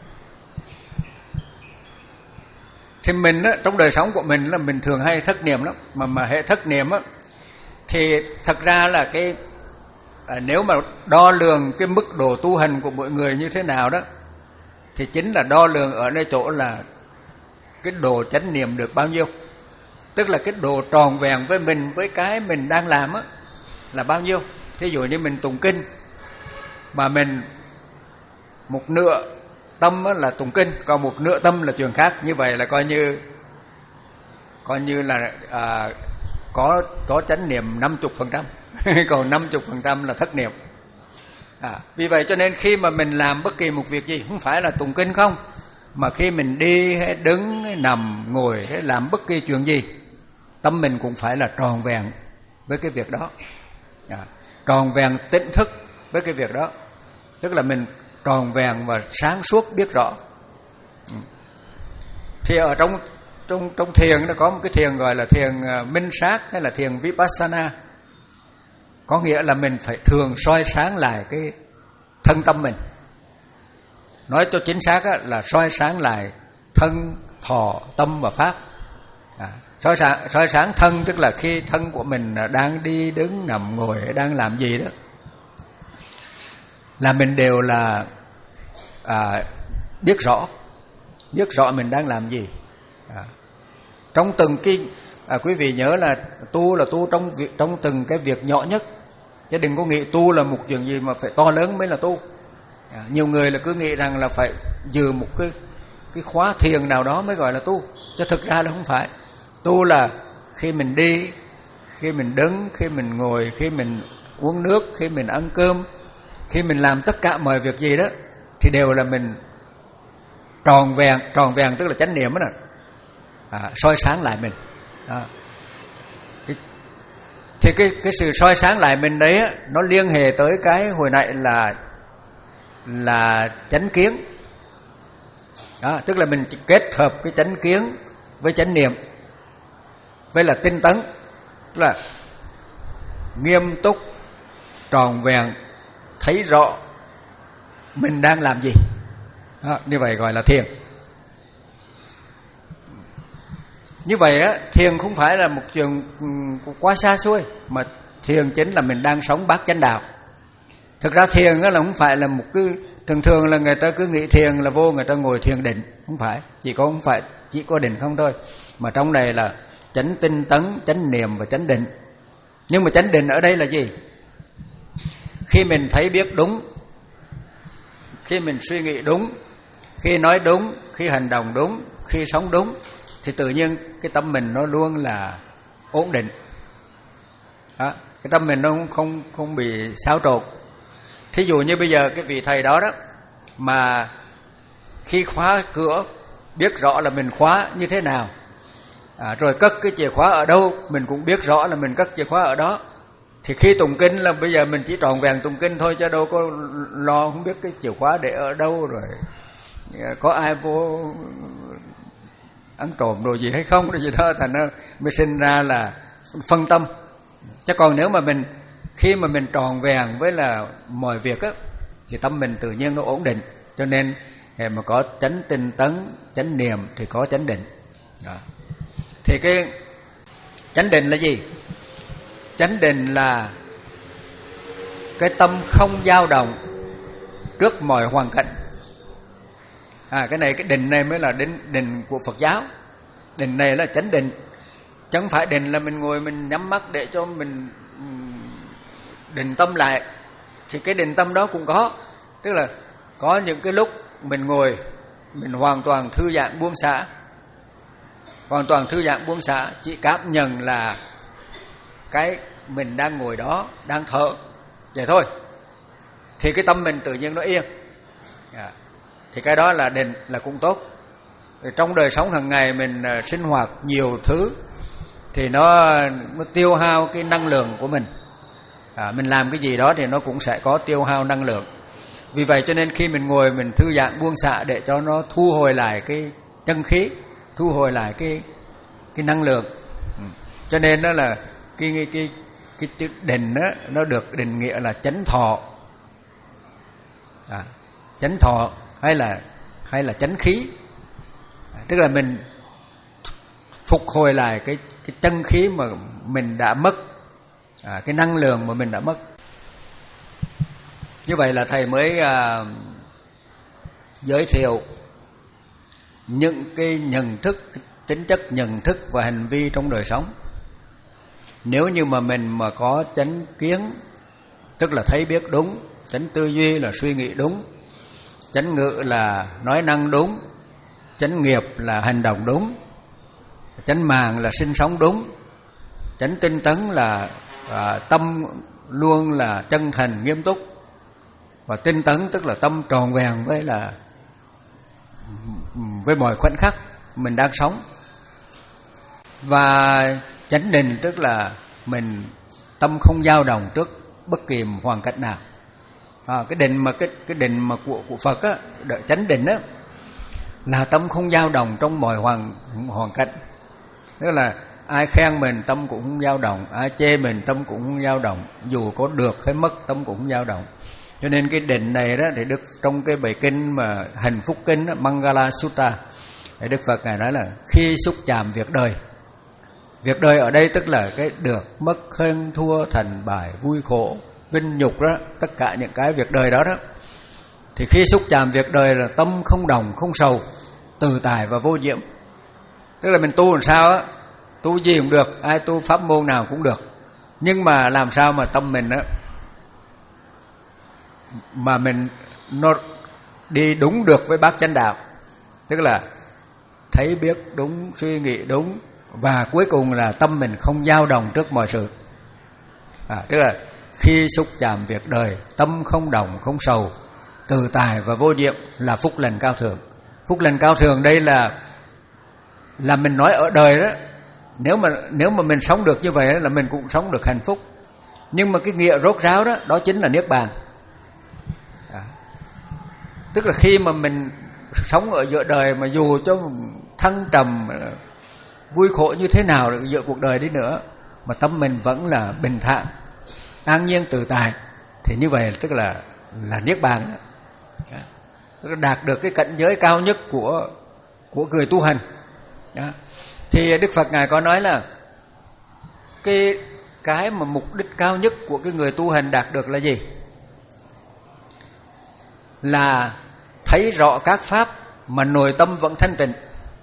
S2: Thì mình á, trong đời sống của mình là mình thường hay thất niệm lắm, mà mà hệ thất niệm á thì thật ra là cái à, nếu mà đo lường cái mức độ tu hành của mỗi người như thế nào đó thì chính là đo lường ở nơi chỗ là cái độ chánh niệm được bao nhiêu. Tức là cái độ tròn vẹn với mình, với cái mình đang làm á là bao nhiêu. Thí dụ như mình tụng kinh mà mình một nửa tâm là tụng kinh, còn một nửa tâm là chuyện khác, như vậy là coi như coi như là à, có có chánh niệm năm mươi phần trăm, còn năm mươi phần trăm là thất niệm. À, vì vậy cho nên khi mà mình làm bất kỳ một việc gì, không phải là tụng kinh không, mà khi mình đi hay đứng hay nằm ngồi hay làm bất kỳ chuyện gì, tâm mình cũng phải là tròn vẹn với cái việc đó. À, tròn vẹn tỉnh thức với cái việc đó, tức là mình tròn vẹn và sáng suốt biết rõ. Thì ở trong trong trong thiền nó có một cái thiền gọi là thiền minh sát hay là thiền vipassana. Có nghĩa là mình phải thường soi sáng lại cái thân tâm mình. Nói cho chính xác á, là soi sáng lại thân, thọ, tâm và pháp. À, soi sáng soi sáng thân tức là khi thân của mình đang đi đứng nằm ngồi đang làm gì đó là mình đều là à, biết rõ, biết rõ mình đang làm gì. À, trong từng cái à, quý vị nhớ là tu là tu trong việc, trong từng cái việc nhỏ nhất, chứ đừng có nghĩ tu là một chuyện gì mà phải to lớn mới là tu. À, nhiều người là cứ nghĩ rằng là phải giữ một cái cái khóa thiền nào đó mới gọi là tu, chứ thực ra là không phải. Tu là khi mình đi, khi mình đứng, khi mình ngồi, khi mình uống nước, khi mình ăn cơm, khi mình làm tất cả mọi việc gì đó thì đều là mình tròn vẹn, tròn vẹn tức là chánh niệm đó nè. À, soi sáng lại mình. À. Cái, thì cái cái sự soi sáng lại mình đấy á, nó liên hệ tới cái hồi nãy là là chánh kiến. Đó, tức là mình kết hợp cái chánh kiến với chánh niệm, với là tinh tấn, tức là nghiêm túc, tròn vẹn, thấy rõ mình đang làm gì. Đó, như vậy gọi là thiền. Như vậy á, thiền không phải là một chuyện quá xa xôi, mà thiền chính là mình đang sống bát chánh đạo. Thực ra thiền á là không phải là một cái, thường thường là người ta cứ nghĩ thiền là vô người ta ngồi thiền định, không phải, chỉ có không phải chỉ có định không thôi, mà trong này là chánh tinh tấn, chánh niệm và chánh định. Nhưng mà chánh định ở đây là gì? Khi mình thấy biết đúng, khi mình suy nghĩ đúng, khi nói đúng, khi hành động đúng, khi sống đúng, thì tự nhiên cái tâm mình nó luôn là ổn định. Đó, cái tâm mình nó không không không bị xáo trộn. Thí dụ như bây giờ cái vị thầy đó đó, mà khi khóa cửa biết rõ là mình khóa như thế nào, à, rồi cất cái chìa khóa ở đâu mình cũng biết rõ là mình cất chìa khóa ở đó, thì khi tụng kinh là bây giờ mình chỉ tròn vẹn tụng kinh thôi, chứ đâu có lo không biết cái chìa khóa để ở đâu, rồi có ai vô ăn trộm đồ gì hay không, rồi gì đó, thành ra mới sinh ra là phân tâm. Chứ còn nếu mà mình khi mà mình tròn vẹn với là mọi việc á, thì tâm mình tự nhiên nó ổn định. Cho nên mà có chánh tinh tấn, chánh niệm thì có chánh định. Đó. Thì cái chánh định là gì? Chánh định là cái tâm không dao động trước mọi hoàn cảnh. À, cái này cái định này mới là định định của Phật giáo. Định này là chánh định. Chẳng phải định là mình ngồi mình nhắm mắt để cho mình định tâm lại. Thì cái định tâm đó cũng có. Tức là có những cái lúc mình ngồi, mình hoàn toàn thư giãn buông xả. Hoàn toàn thư giãn buông xả, chỉ cảm nhận là cái mình đang ngồi đó, đang thở, vậy thôi. Thì cái tâm mình tự nhiên nó yên. À, thì cái đó là định, là cũng tốt. Rồi trong đời sống hàng ngày mình uh, sinh hoạt nhiều thứ, thì nó, nó tiêu hao cái năng lượng của mình. À, mình làm cái gì đó thì nó cũng sẽ có tiêu hao năng lượng. Vì vậy cho nên khi mình ngồi mình thư giãn buông xả để cho nó thu hồi lại cái chân khí, thu hồi lại cái cái năng lượng. Ừ. Cho nên đó là cái cái cái cái chữ định đó, nó được định nghĩa là chánh thọ. À, chánh thọ hay là hay là chánh khí. À, tức là mình phục hồi lại cái cái chân khí mà mình đã mất, à, cái năng lượng mà mình đã mất. Như vậy là thầy mới à, giới thiệu những cái nhận thức, tính chất nhận thức và hành vi trong đời sống. Nếu như mà mình mà có chánh kiến, tức là thấy biết đúng, chánh tư duy là suy nghĩ đúng, chánh ngữ là nói năng đúng, chánh nghiệp là hành động đúng, chánh mạng là sinh sống đúng, chánh tinh tấn là à, tâm luôn là chân thành nghiêm túc, và tinh tấn tức là tâm tròn vẹn với là với mọi khoảnh khắc mình đang sống. Và chánh định tức là mình tâm không dao động trước bất kỳ hoàn cảnh nào. À, cái định mà cái cái định mà của của Phật á, chánh định á, là tâm không dao động trong mọi hoàn hoàn cảnh. Tức là ai khen mình tâm cũng không dao động, ai chê mình tâm cũng không dao động, dù có được hay mất tâm cũng không dao động. Cho nên cái định này đó thì Đức trong cái bài kinh mà Hạnh Phúc Kinh đó, Mangala Sutta, thì Đức Phật ngài nói là khi xúc chạm việc đời. Việc đời ở đây tức là cái được mất, hơn thua, thành bại, vui khổ, vinh nhục đó, tất cả những cái việc đời đó đó. Thì khi xúc chạm việc đời là tâm không đồng, không sầu, tự tại và vô nhiễm. Tức là mình tu làm sao á, tu gì cũng được, ai tu pháp môn nào cũng được. Nhưng mà làm sao mà tâm mình á, mà mình nó đi đúng được với bát chánh đạo. Tức là thấy biết đúng, suy nghĩ đúng, và cuối cùng là tâm mình không dao động trước mọi sự. À, tức là khi xúc chạm việc đời, tâm không đồng, không sầu, tự tại và vô nhiệm là phúc lành cao thượng. Phúc lành cao thượng đây là là mình nói ở đời đó. Nếu mà nếu mà mình sống được như vậy đó, là mình cũng sống được hạnh phúc. Nhưng mà cái nghĩa rốt ráo đó, đó chính là niết bàn. À, tức là khi mà mình sống ở giữa đời mà dù cho thăng trầm, vui khổ như thế nào giữa cuộc đời đi nữa, mà tâm mình vẫn là bình thản, an nhiên tự tại, thì như vậy tức là là niết bàn đó. Tức là đạt được cái cảnh giới cao nhất của của người tu hành đó. Thì Đức Phật Ngài có nói là cái cái mà mục đích cao nhất của cái người tu hành đạt được là gì? Là thấy rõ các pháp mà nội tâm vẫn thanh tịnh.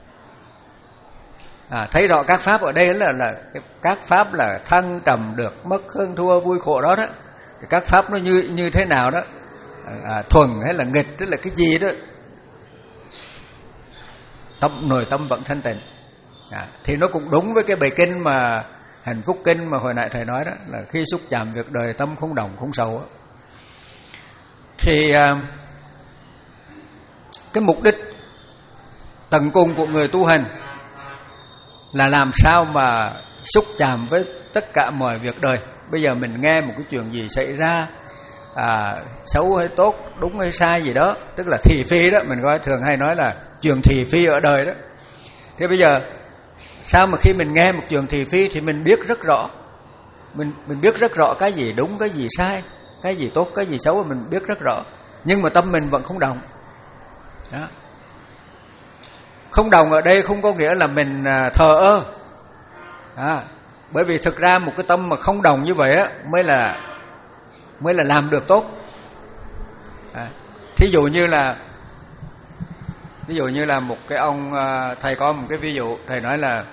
S2: À, thấy rõ các pháp ở đây là là các pháp là thăng trầm, được mất, hơn thua, vui khổ đó đó. Các pháp nó như như thế nào đó, à, thuần hay là nghịch, tức là cái gì đó, tâm nội tâm vẫn thanh tịnh. À, thì nó cũng đúng với cái bài kinh mà Hạnh Phúc Kinh mà hồi nãy thầy nói đó, là khi xúc chạm việc đời tâm không động không sầu đó. Thì à, cái mục đích tận cùng của người tu hành là làm sao mà xúc chạm với tất cả mọi việc đời. Bây giờ mình nghe một cái chuyện gì xảy ra, à, xấu hay tốt, đúng hay sai gì đó, tức là thị phi đó, mình gọi thường hay nói là chuyện thị phi ở đời đó. Thế bây giờ sao mà khi mình nghe một chuyện thị phi thì mình biết rất rõ, mình mình biết rất rõ cái gì đúng, cái gì sai, cái gì tốt, cái gì xấu, mình biết rất rõ, nhưng mà tâm mình vẫn không động. Đó. Không đồng ở đây không có nghĩa là mình thờ ơ, à, bởi vì thực ra một cái tâm mà không đồng như vậy á mới là mới là làm được tốt. À, thí dụ như là ví dụ như là một cái ông, thầy có một cái ví dụ, thầy nói là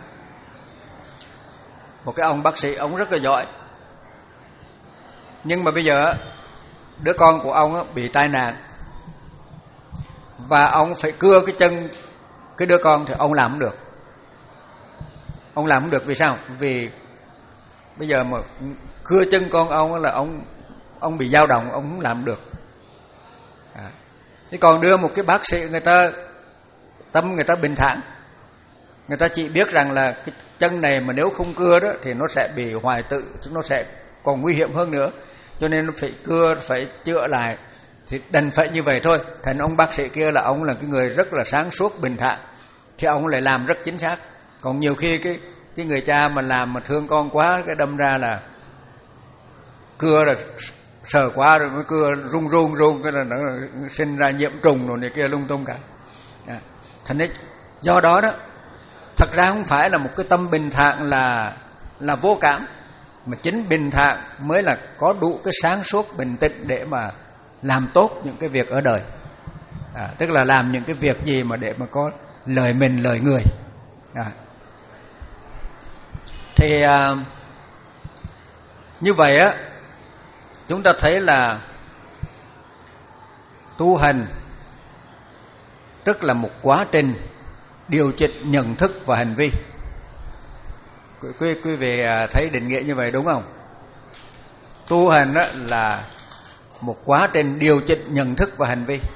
S2: một cái ông bác sĩ, ông rất là giỏi, nhưng mà bây giờ đứa con của ông bị tai nạn và ông phải cưa cái chân cái đứa con, thì ông làm không được. Ông làm không được vì sao? Vì bây giờ mà cưa chân con ông là ông ông bị dao động, ông không làm được. À, thế còn đưa một cái bác sĩ, người ta tâm người ta bình thản, người ta chỉ biết rằng là cái chân này mà nếu không cưa đó thì nó sẽ bị hoại tử, nó sẽ còn nguy hiểm hơn nữa, cho nên nó phải cưa, phải chữa lại, thì đành phải như vậy thôi. Thành ông bác sĩ kia là ông là cái người rất là sáng suốt bình thản, thì ông lại làm rất chính xác. Còn nhiều khi cái cái người cha mà làm mà thương con quá, cái đâm ra là cưa rồi sờ quá rồi mới cưa rung rung rung, cái là nó sinh ra nhiễm trùng rồi này kia lung tung cả. À, thành đấy, do đó đó, thật ra không phải là một cái tâm bình thản là là vô cảm, mà chính bình thản mới là có đủ cái sáng suốt bình tĩnh để mà làm tốt những cái việc ở đời. À, tức là làm những cái việc gì mà để mà có lời mình lời người. À, thì à, như vậy á, chúng ta thấy là tu hành tức là một quá trình điều chỉnh nhận thức và hành vi. Quý, quý vị thấy định nghĩa như vậy đúng không? Tu hành đó là một quá trình điều chỉnh nhận thức và hành vi.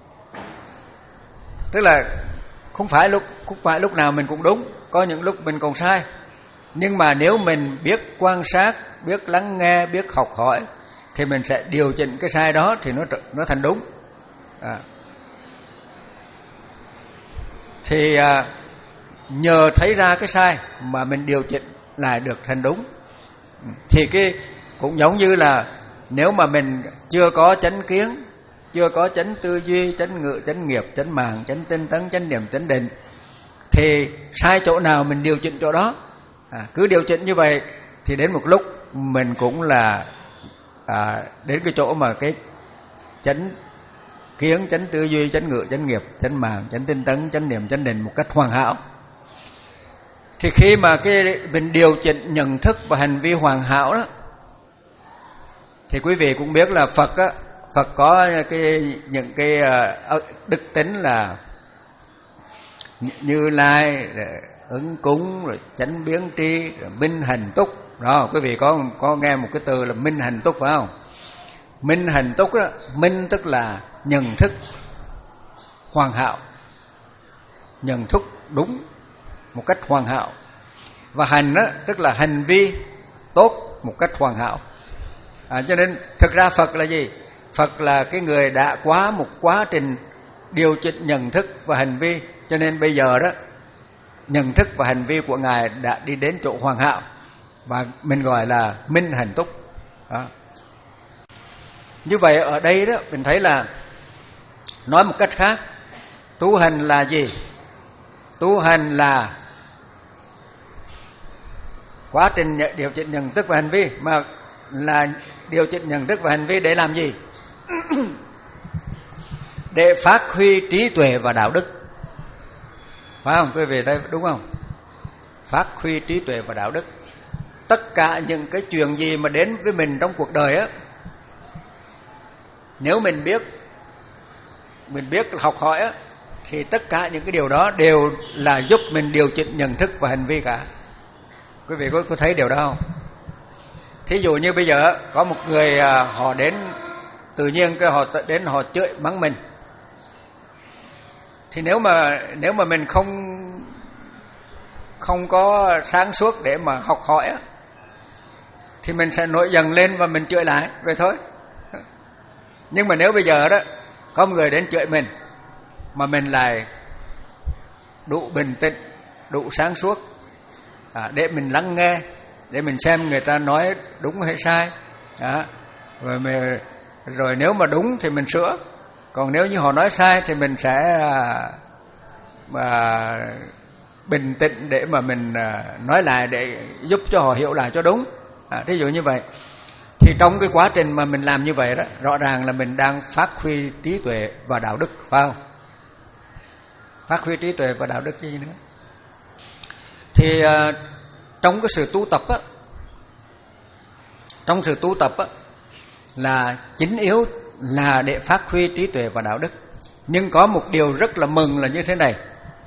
S2: Tức là không phải lúc không phải lúc nào mình cũng đúng, có những lúc mình còn sai. Nhưng mà nếu mình biết quan sát, biết lắng nghe, biết học hỏi, thì mình sẽ điều chỉnh cái sai đó thì nó nó thành đúng. À. Thì à, nhờ thấy ra cái sai mà mình điều chỉnh lại được thành đúng. Thì cái cũng giống như là nếu mà mình chưa có chánh kiến, chưa có chánh tư duy, chánh ngữ, chánh nghiệp, chánh mạng, chánh tinh tấn, chánh niệm, chánh định, thì sai chỗ nào mình điều chỉnh chỗ đó. À, cứ điều chỉnh như vậy thì đến một lúc mình cũng là à, đến cái chỗ mà cái chánh kiến, chánh tư duy, chánh ngữ, chánh nghiệp, chánh mạng, chánh tinh tấn, chánh niệm, chánh định một cách hoàn hảo. Thì khi mà cái mình điều chỉnh nhận thức và hành vi hoàn hảo đó, thì quý vị cũng biết là Phật á, Phật có cái những cái đức tính là Như Lai, ứng cúng, rồi chánh biến tri, rồi minh hành túc. Đó, quý vị có có nghe một cái từ là minh hành túc phải không? Minh hành túc đó, minh tức là nhận thức hoàn hảo, nhận thức đúng một cách hoàn hảo, và hành đó tức là hành vi tốt một cách hoàn hảo. À, cho nên thực ra Phật là gì? Phật là cái người đã qua một quá trình điều chỉnh nhận thức và hành vi, cho nên bây giờ đó nhận thức và hành vi của Ngài đã đi đến chỗ hoàn hảo, và mình gọi là minh hành túc. Đó. Như vậy ở đây đó mình thấy là, nói một cách khác, tu hành là gì? Tu hành là quá trình điều chỉnh nhận thức và hành vi, mà là điều chỉnh nhận thức và hành vi để làm gì? Để phát huy trí tuệ và đạo đức, phải không quý vị? Đây đúng không? Phát huy trí tuệ và đạo đức. Tất cả những cái chuyện gì mà đến với mình trong cuộc đời á, nếu mình biết mình biết học hỏi á, thì tất cả những cái điều đó đều là giúp mình điều chỉnh nhận thức và hành vi cả. Quý vị có, có thấy điều đó không? Thí dụ như bây giờ có một người họ đến tự nhiên cái họ đến họ chửi mắng mình, thì nếu mà nếu mà mình không không có sáng suốt để mà học hỏi á, thì mình sẽ nổi giận lên và mình chửi lại vậy thôi. Nhưng mà nếu bây giờ đó có một người đến chửi mình mà mình lại đủ bình tĩnh, đủ sáng suốt à, để mình lắng nghe, để mình xem người ta nói đúng hay sai à, rồi, mình, rồi nếu mà đúng thì mình sửa, còn nếu như họ nói sai thì mình sẽ mà bình tĩnh để mà mình nói lại để giúp cho họ hiểu lại cho đúng à, thí dụ như vậy. Thì trong cái quá trình mà mình làm như vậy đó, rõ ràng là mình đang phát huy trí tuệ và đạo đức, phải không? Phát huy trí tuệ và đạo đức gì nữa. Thì uh, trong cái sự tu tập á, trong sự tu tập á, là chính yếu là để phát huy trí tuệ và đạo đức. Nhưng có một điều rất là mừng là như thế này.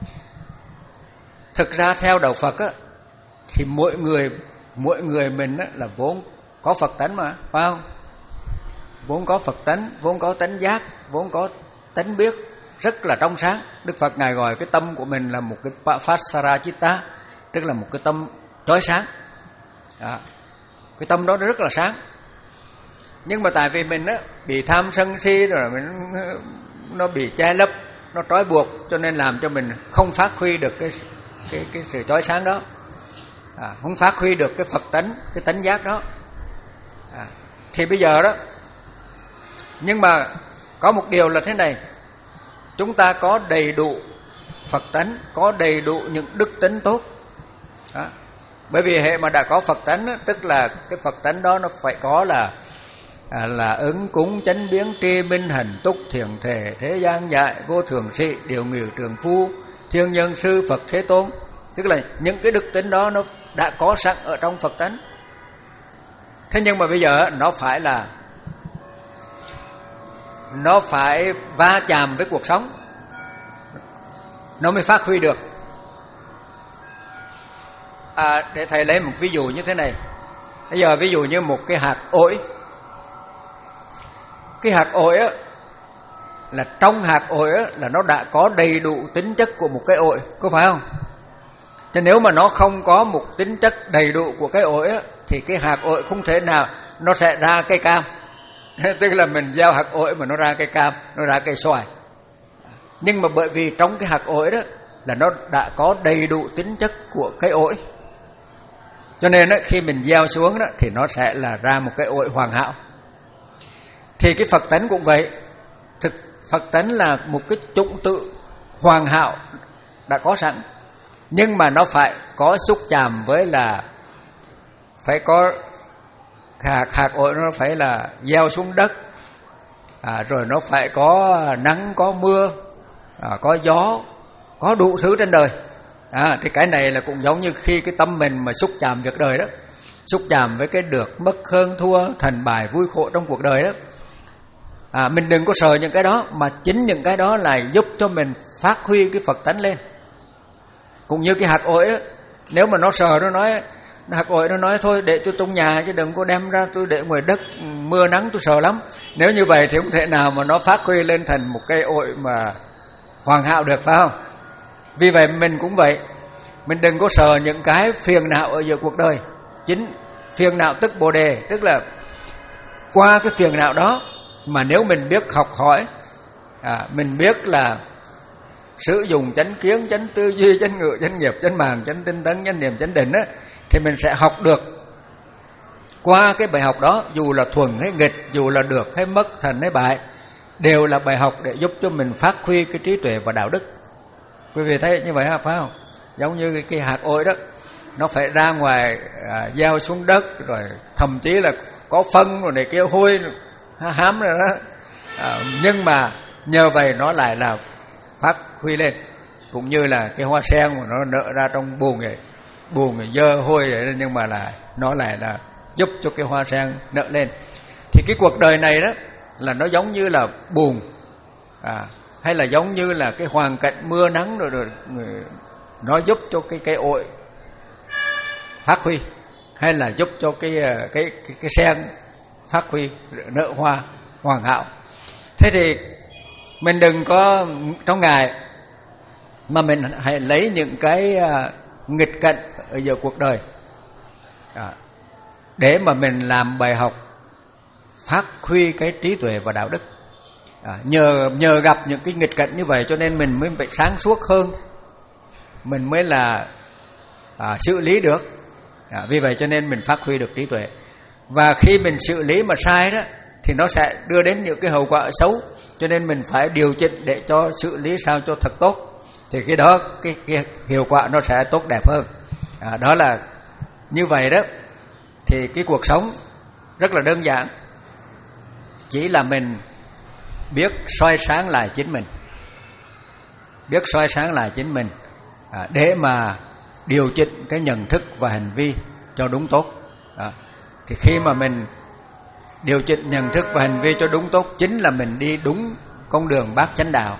S2: Thực ra theo đạo Phật á, thì mỗi người mỗi người mình á, là vốn có Phật tánh mà, phải không? Vốn có Phật tánh, vốn có tánh giác, vốn có tánh biết rất là trong sáng. Đức Phật Ngài gọi cái tâm của mình là một cái Pasara Chitta, tức là một cái tâm chói sáng. Đó. Cái tâm đó rất là sáng. Nhưng mà tại vì mình á, bị tham sân si rồi mình nó bị che lấp, nó trói buộc, cho nên làm cho mình không phát huy được cái cái cái sự chói sáng đó. À, không phát huy được cái Phật tánh, cái tánh giác đó. À, thì bây giờ đó, nhưng mà có một điều là thế này, chúng ta có đầy đủ Phật tánh, có đầy đủ những đức tính tốt. Đó. Bởi vì hệ mà đã có Phật tánh đó, tức là cái Phật tánh đó nó phải có là à, là ứng cúng chánh biến tri minh hành túc thiền thể thế gian dạy vô thường sĩ điều ngự trường phu thiên nhân sư Phật Thế Tôn. Tức là những cái đức tính đó nó đã có sẵn ở trong Phật tánh. Thế nhưng mà bây giờ nó phải là nó phải va chạm với cuộc sống, nó mới phát huy được. À, để thầy lấy một ví dụ như thế này. Bây giờ ví dụ như một cái hạt ổi. Cái hạt ổi á, là trong hạt ổi á, là nó đã có đầy đủ tính chất của một cái ổi, có phải không? Chứ nếu mà nó không có một tính chất đầy đủ của cái ổi á, thì cái hạt ổi không thể nào nó sẽ ra cây cam. Tức là mình gieo hạt ổi mà nó ra cây cam, nó ra cây xoài. Nhưng mà bởi vì trong cái hạt ổi đó là nó đã có đầy đủ tính chất của cái ổi, cho nên đó, khi mình gieo xuống đó thì nó sẽ là ra một cái ổi hoàn hảo. Thì cái Phật tánh cũng vậy. Thực Phật tánh là một cái chủng tự hoàn hảo đã có sẵn, nhưng mà nó phải có xúc chạm với là phải có hạt hạt ổi, nó phải là gieo xuống đất, à, rồi nó phải có nắng có mưa, à, có gió, có đủ thứ trên đời. À, thì cái này là cũng giống như khi cái tâm mình mà xúc chạm việc đời đó, xúc chạm với cái được mất hơn thua, thành bại vui khổ trong cuộc đời đó. À, mình đừng có sợ những cái đó, mà chính những cái đó là giúp cho mình phát huy cái Phật tánh lên. Cũng như cái hạt ổi đó, nếu mà nó sợ, nó nói hạt ổi nó nói thôi để tôi trong nhà chứ đừng có đem ra tôi để ngoài đất mưa nắng tôi sợ lắm. Nếu như vậy thì không thể nào mà nó phát huy lên thành một cây ổi mà hoàn hảo được, phải không? Vì vậy mình cũng vậy, mình đừng có sợ những cái phiền não ở giữa cuộc đời. Chính phiền não tức Bồ đề, tức là qua cái phiền não đó mà nếu mình biết học hỏi, à, mình biết là sử dụng chánh kiến, chánh tư duy, chánh ngữ, chánh nghiệp, chánh mạng, chánh tinh tấn, chánh niệm, chánh định á, thì mình sẽ học được qua cái bài học đó, dù là thuần hay nghịch, dù là được hay mất, thành hay bại, đều là bài học để giúp cho mình phát huy cái trí tuệ và đạo đức. Quý vị thấy như vậy phải không? Giống như cái, cái hạt ổi đó, nó phải ra ngoài à, gieo xuống đất, rồi thậm chí là có phân rồi này kia hôi hám rồi đó. À, nhưng mà nhờ vậy nó lại là phát huy lên, cũng như là cái hoa sen mà nó nở ra trong buồng vậy, buồng thì dơ hôi vậy, nhưng mà là nó lại là giúp cho cái hoa sen nở lên. Thì cái cuộc đời này đó là nó giống như là buồng, à, hay là giống như là cái hoàn cảnh mưa nắng rồi, rồi nó giúp cho cái cây ổi phát huy, hay là giúp cho cái cái cái, cái sen phát huy nở hoa hoàn hảo. Thế thì mình đừng có trong ngày mà mình hãy lấy những cái nghịch cảnh ở giữa cuộc đời à, để mà mình làm bài học phát huy cái trí tuệ và đạo đức. À, nhờ nhờ gặp những cái nghịch cảnh như vậy cho nên mình mới phải sáng suốt hơn, mình mới là à, xử lý được. À, vì vậy cho nên mình phát huy được trí tuệ. Và khi mình xử lý mà sai đó thì nó sẽ đưa đến những cái hậu quả xấu, cho nên mình phải điều chỉnh để cho xử lý sao cho thật tốt, thì cái đó cái, cái hiệu quả nó sẽ tốt đẹp hơn. À, đó là như vậy đó. Thì cái cuộc sống rất là đơn giản, chỉ là mình biết soi sáng lại chính mình, biết soi sáng lại chính mình à, để mà điều chỉnh cái nhận thức và hành vi cho đúng tốt. À, thì khi mà mình điều chỉnh nhận thức và hành vi cho đúng tốt, chính là mình đi đúng con đường bát chánh đạo.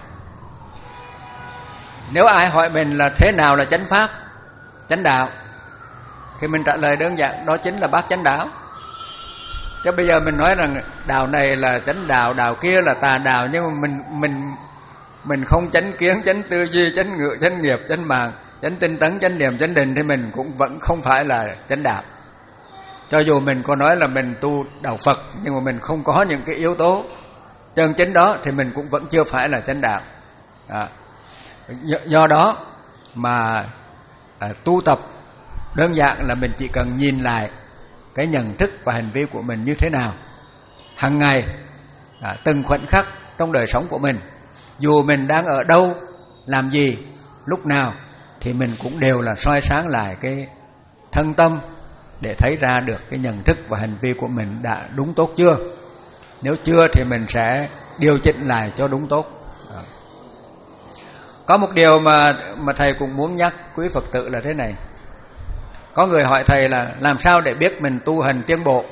S2: Nếu ai hỏi mình là thế nào là chánh pháp, chánh đạo, thì mình trả lời đơn giản, đó chính là bát chánh đạo. Chứ bây giờ mình nói rằng đạo này là chánh đạo, đạo kia là tà đạo, nhưng mà mình mình mình không chánh kiến, chánh tư duy, chánh ngữ, chánh nghiệp, chánh mạng, chánh tinh tấn, chánh niệm, chánh định, thì mình cũng vẫn không phải là chánh đạo. Cho dù mình có nói là mình tu đạo Phật, nhưng mà mình không có những cái yếu tố chân chính đó thì mình cũng vẫn chưa phải là chánh đạo. À, do đó mà à, tu tập đơn giản là mình chỉ cần nhìn lại cái nhận thức và hành vi của mình như thế nào hàng ngày, à, từng khoảnh khắc trong đời sống của mình, dù mình đang ở đâu, làm gì, lúc nào, thì mình cũng đều là soi sáng lại cái thân tâm để thấy ra được cái nhận thức và hành vi của mình đã đúng tốt chưa. Nếu chưa thì mình sẽ điều chỉnh lại cho đúng tốt. À. Có một điều mà mà thầy cũng muốn nhắc quý Phật tử là thế này. Có người hỏi thầy là làm sao để biết mình tu hành tiến bộ.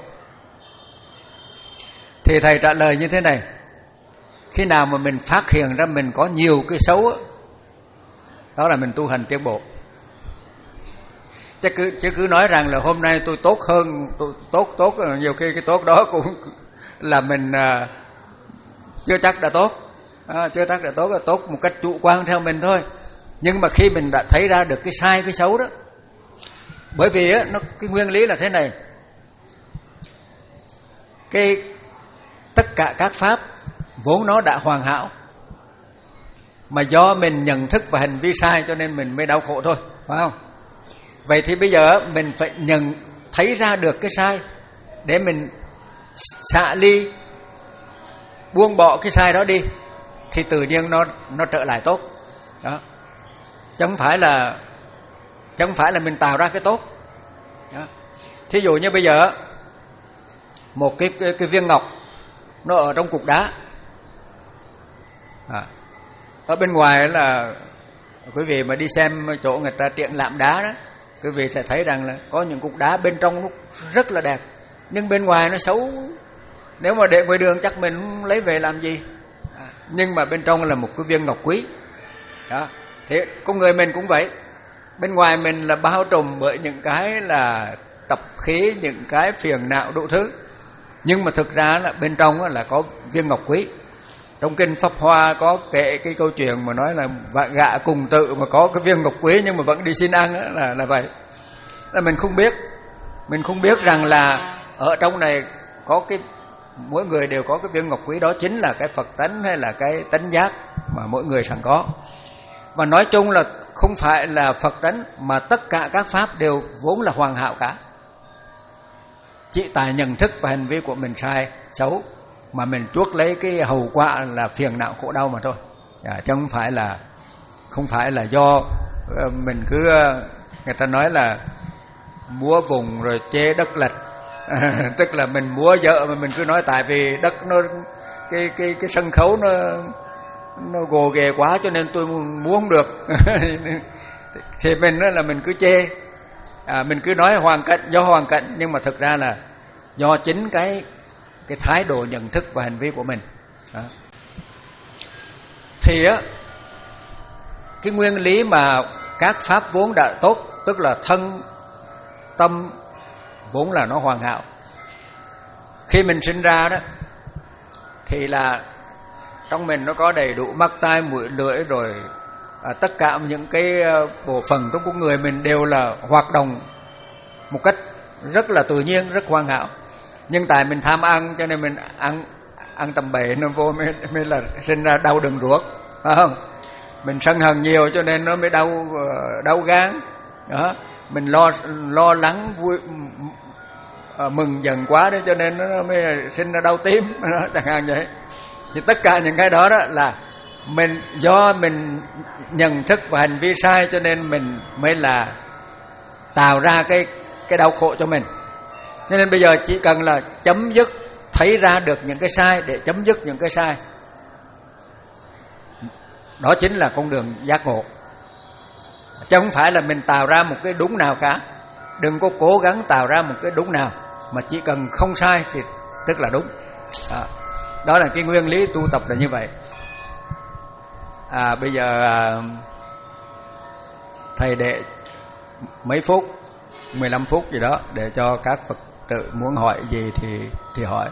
S2: Thì thầy trả lời như thế này: khi nào mà mình phát hiện ra mình có nhiều cái xấu, đó là mình tu hành tiến bộ. Chứ cứ, chứ cứ nói rằng là hôm nay tôi tốt hơn, tôi tốt tốt, nhiều khi cái tốt đó cũng là mình à, chưa chắc đã tốt, à, chưa chắc đã tốt, là tốt một cách chủ quan theo mình thôi. Nhưng mà khi mình đã thấy ra được cái sai, cái xấu đó, bởi vì á, nó cái nguyên lý là thế này: cái tất cả các pháp vốn nó đã hoàn hảo, mà do mình nhận thức và hành vi sai cho nên mình mới đau khổ thôi, phải không? Vậy thì bây giờ mình phải nhận thấy ra được cái sai để mình xả ly, buông bỏ cái sai đó đi, thì tự nhiên nó nó trở lại tốt. Đó. Chứ không phải là chứ không phải là mình tạo ra cái tốt. Đó. Thí dụ như bây giờ một cái cái, cái viên ngọc nó ở trong cục đá. À, ở bên ngoài là quý vị mà đi xem chỗ người ta triển lãm đá đó, quý vị sẽ thấy rằng là có những cục đá bên trong nó rất là đẹp, nhưng bên ngoài nó xấu. Nếu mà để ngoài đường chắc mình không lấy về làm gì. À, nhưng mà bên trong là một cái viên ngọc quý. Đó. Thế con người mình cũng vậy. Bên ngoài mình là bao trùm bởi những cái là tập khí, những cái phiền não đủ thứ, nhưng mà thực ra là bên trong là có viên ngọc quý. Trong kinh Pháp Hoa có kể cái câu chuyện mà nói là gạ cùng tự mà có cái viên ngọc quý nhưng mà vẫn đi xin ăn, là là vậy. Là mình không biết, mình không biết rằng là ở trong này có cái, mỗi người đều có cái viên ngọc quý đó, chính là cái Phật tánh hay là cái tánh giác mà mỗi người sẵn có. Và nói chung là không phải là Phật tánh, mà tất cả các pháp đều vốn là hoàn hảo cả. Chỉ tại nhận thức và hành vi của mình sai, xấu, mà mình chuốc lấy cái hậu quả là phiền não khổ đau mà thôi. À, chứ không phải là không phải là do mình cứ, người ta nói là múa vùng rồi chê đất lệch. Tức là mình múa vợ mà mình cứ nói tại vì đất nó cái cái cái sân khấu nó nó gồ ghề quá cho nên tôi múa không được. Thì mình đó là mình cứ chê, à, mình cứ nói hoàn cảnh do hoàn cảnh, nhưng mà thực ra là do chính cái cái thái độ nhận thức và hành vi của mình. Đó. Thì á, cái nguyên lý mà các pháp vốn đã tốt, tức là thân tâm vốn là nó hoàn hảo. Khi mình sinh ra đó thì là trong mình nó có đầy đủ mắt tai mũi lưỡi rồi, à, tất cả những cái bộ phận trong con người mình đều là hoạt động một cách rất là tự nhiên, rất hoàn hảo. Nhưng tại mình tham ăn cho nên mình ăn ăn tầm bậy nó vô mới, mới là sinh ra đau đường ruột, phải không? Mình sân hận nhiều cho nên nó mới đau đau gan. Đó, mình lo lo lắng vui mừng giận quá đấy cho nên nó mới sinh ra đau tim, chẳng hạn vậy. Thì tất cả những cái đó đó là mình do mình nhận thức và hành vi sai cho nên mình mới là tạo ra cái cái đau khổ cho mình. Cho nên bây giờ chỉ cần là chấm dứt, thấy ra được những cái sai để chấm dứt những cái sai, đó chính là con đường giác ngộ. Chứ không phải là mình tạo ra một cái đúng nào cả. Đừng có cố gắng tạo ra một cái đúng nào, mà chỉ cần không sai thì tức là đúng. Đó, đó là cái nguyên lý tu tập là như vậy. À, bây giờ à, thầy để mấy phút, mười lăm phút gì đó để cho các Phật tử muốn hỏi gì thì thì hỏi.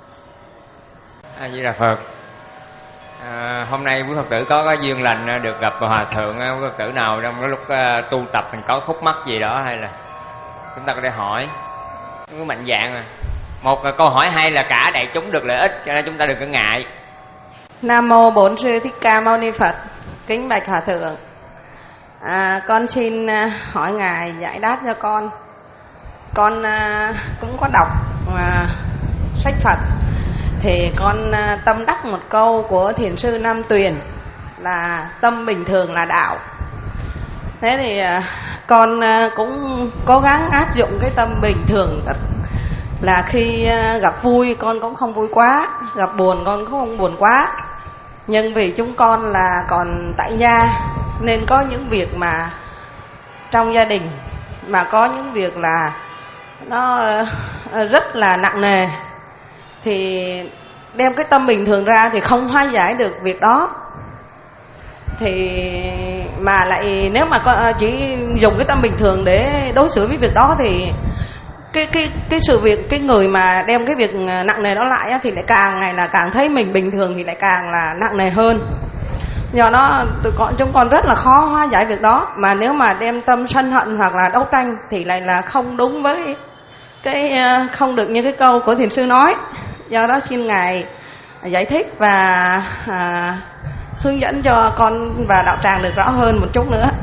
S1: A Di Đà Phật. À, hôm nay quý Phật tử có cái duyên lành được gặp Hòa Thượng, quý Phật tử nào trong cái lúc uh, tu tập mình có khúc mắc gì đó hay là chúng ta có thể hỏi, cứ mạnh dạn à. Một uh, câu hỏi hay là cả đại chúng được lợi ích, cho nên chúng ta đừng có ngại.
S3: Nam mô Bổn Sư Thích Ca Mâu Ni Phật. Kính bạch Hòa Thượng, à, con xin uh, hỏi ngài giải đáp cho con. Con uh, cũng có đọc uh, sách Phật, thì con uh, tâm đắc một câu của Thiền sư Nam Tuyền là tâm bình thường là đạo. Thế thì uh, con uh, cũng cố gắng áp dụng cái tâm bình thường, là khi uh, gặp vui con cũng không vui quá, gặp buồn con cũng không buồn quá. Nhưng vì chúng con là còn tại gia nên có những việc mà trong gia đình mà có những việc là nó uh, rất là nặng nề, thì đem cái tâm bình thường ra thì không hóa giải được việc đó. Thì mà lại nếu mà con chỉ dùng cái tâm bình thường để đối xử với việc đó thì cái cái cái sự việc cái người mà đem cái việc nặng nề đó lại thì lại càng ngày là càng thấy mình bình thường thì lại càng là nặng nề hơn. Do đó tụi con chúng con rất là khó hóa giải việc đó. Mà nếu mà đem tâm sân hận hoặc là đấu tranh thì lại là không đúng với cái, không được như cái câu của Thiền sư nói. Do đó xin ngài giải thích và à, hướng dẫn cho con và đạo tràng được rõ hơn một chút nữa.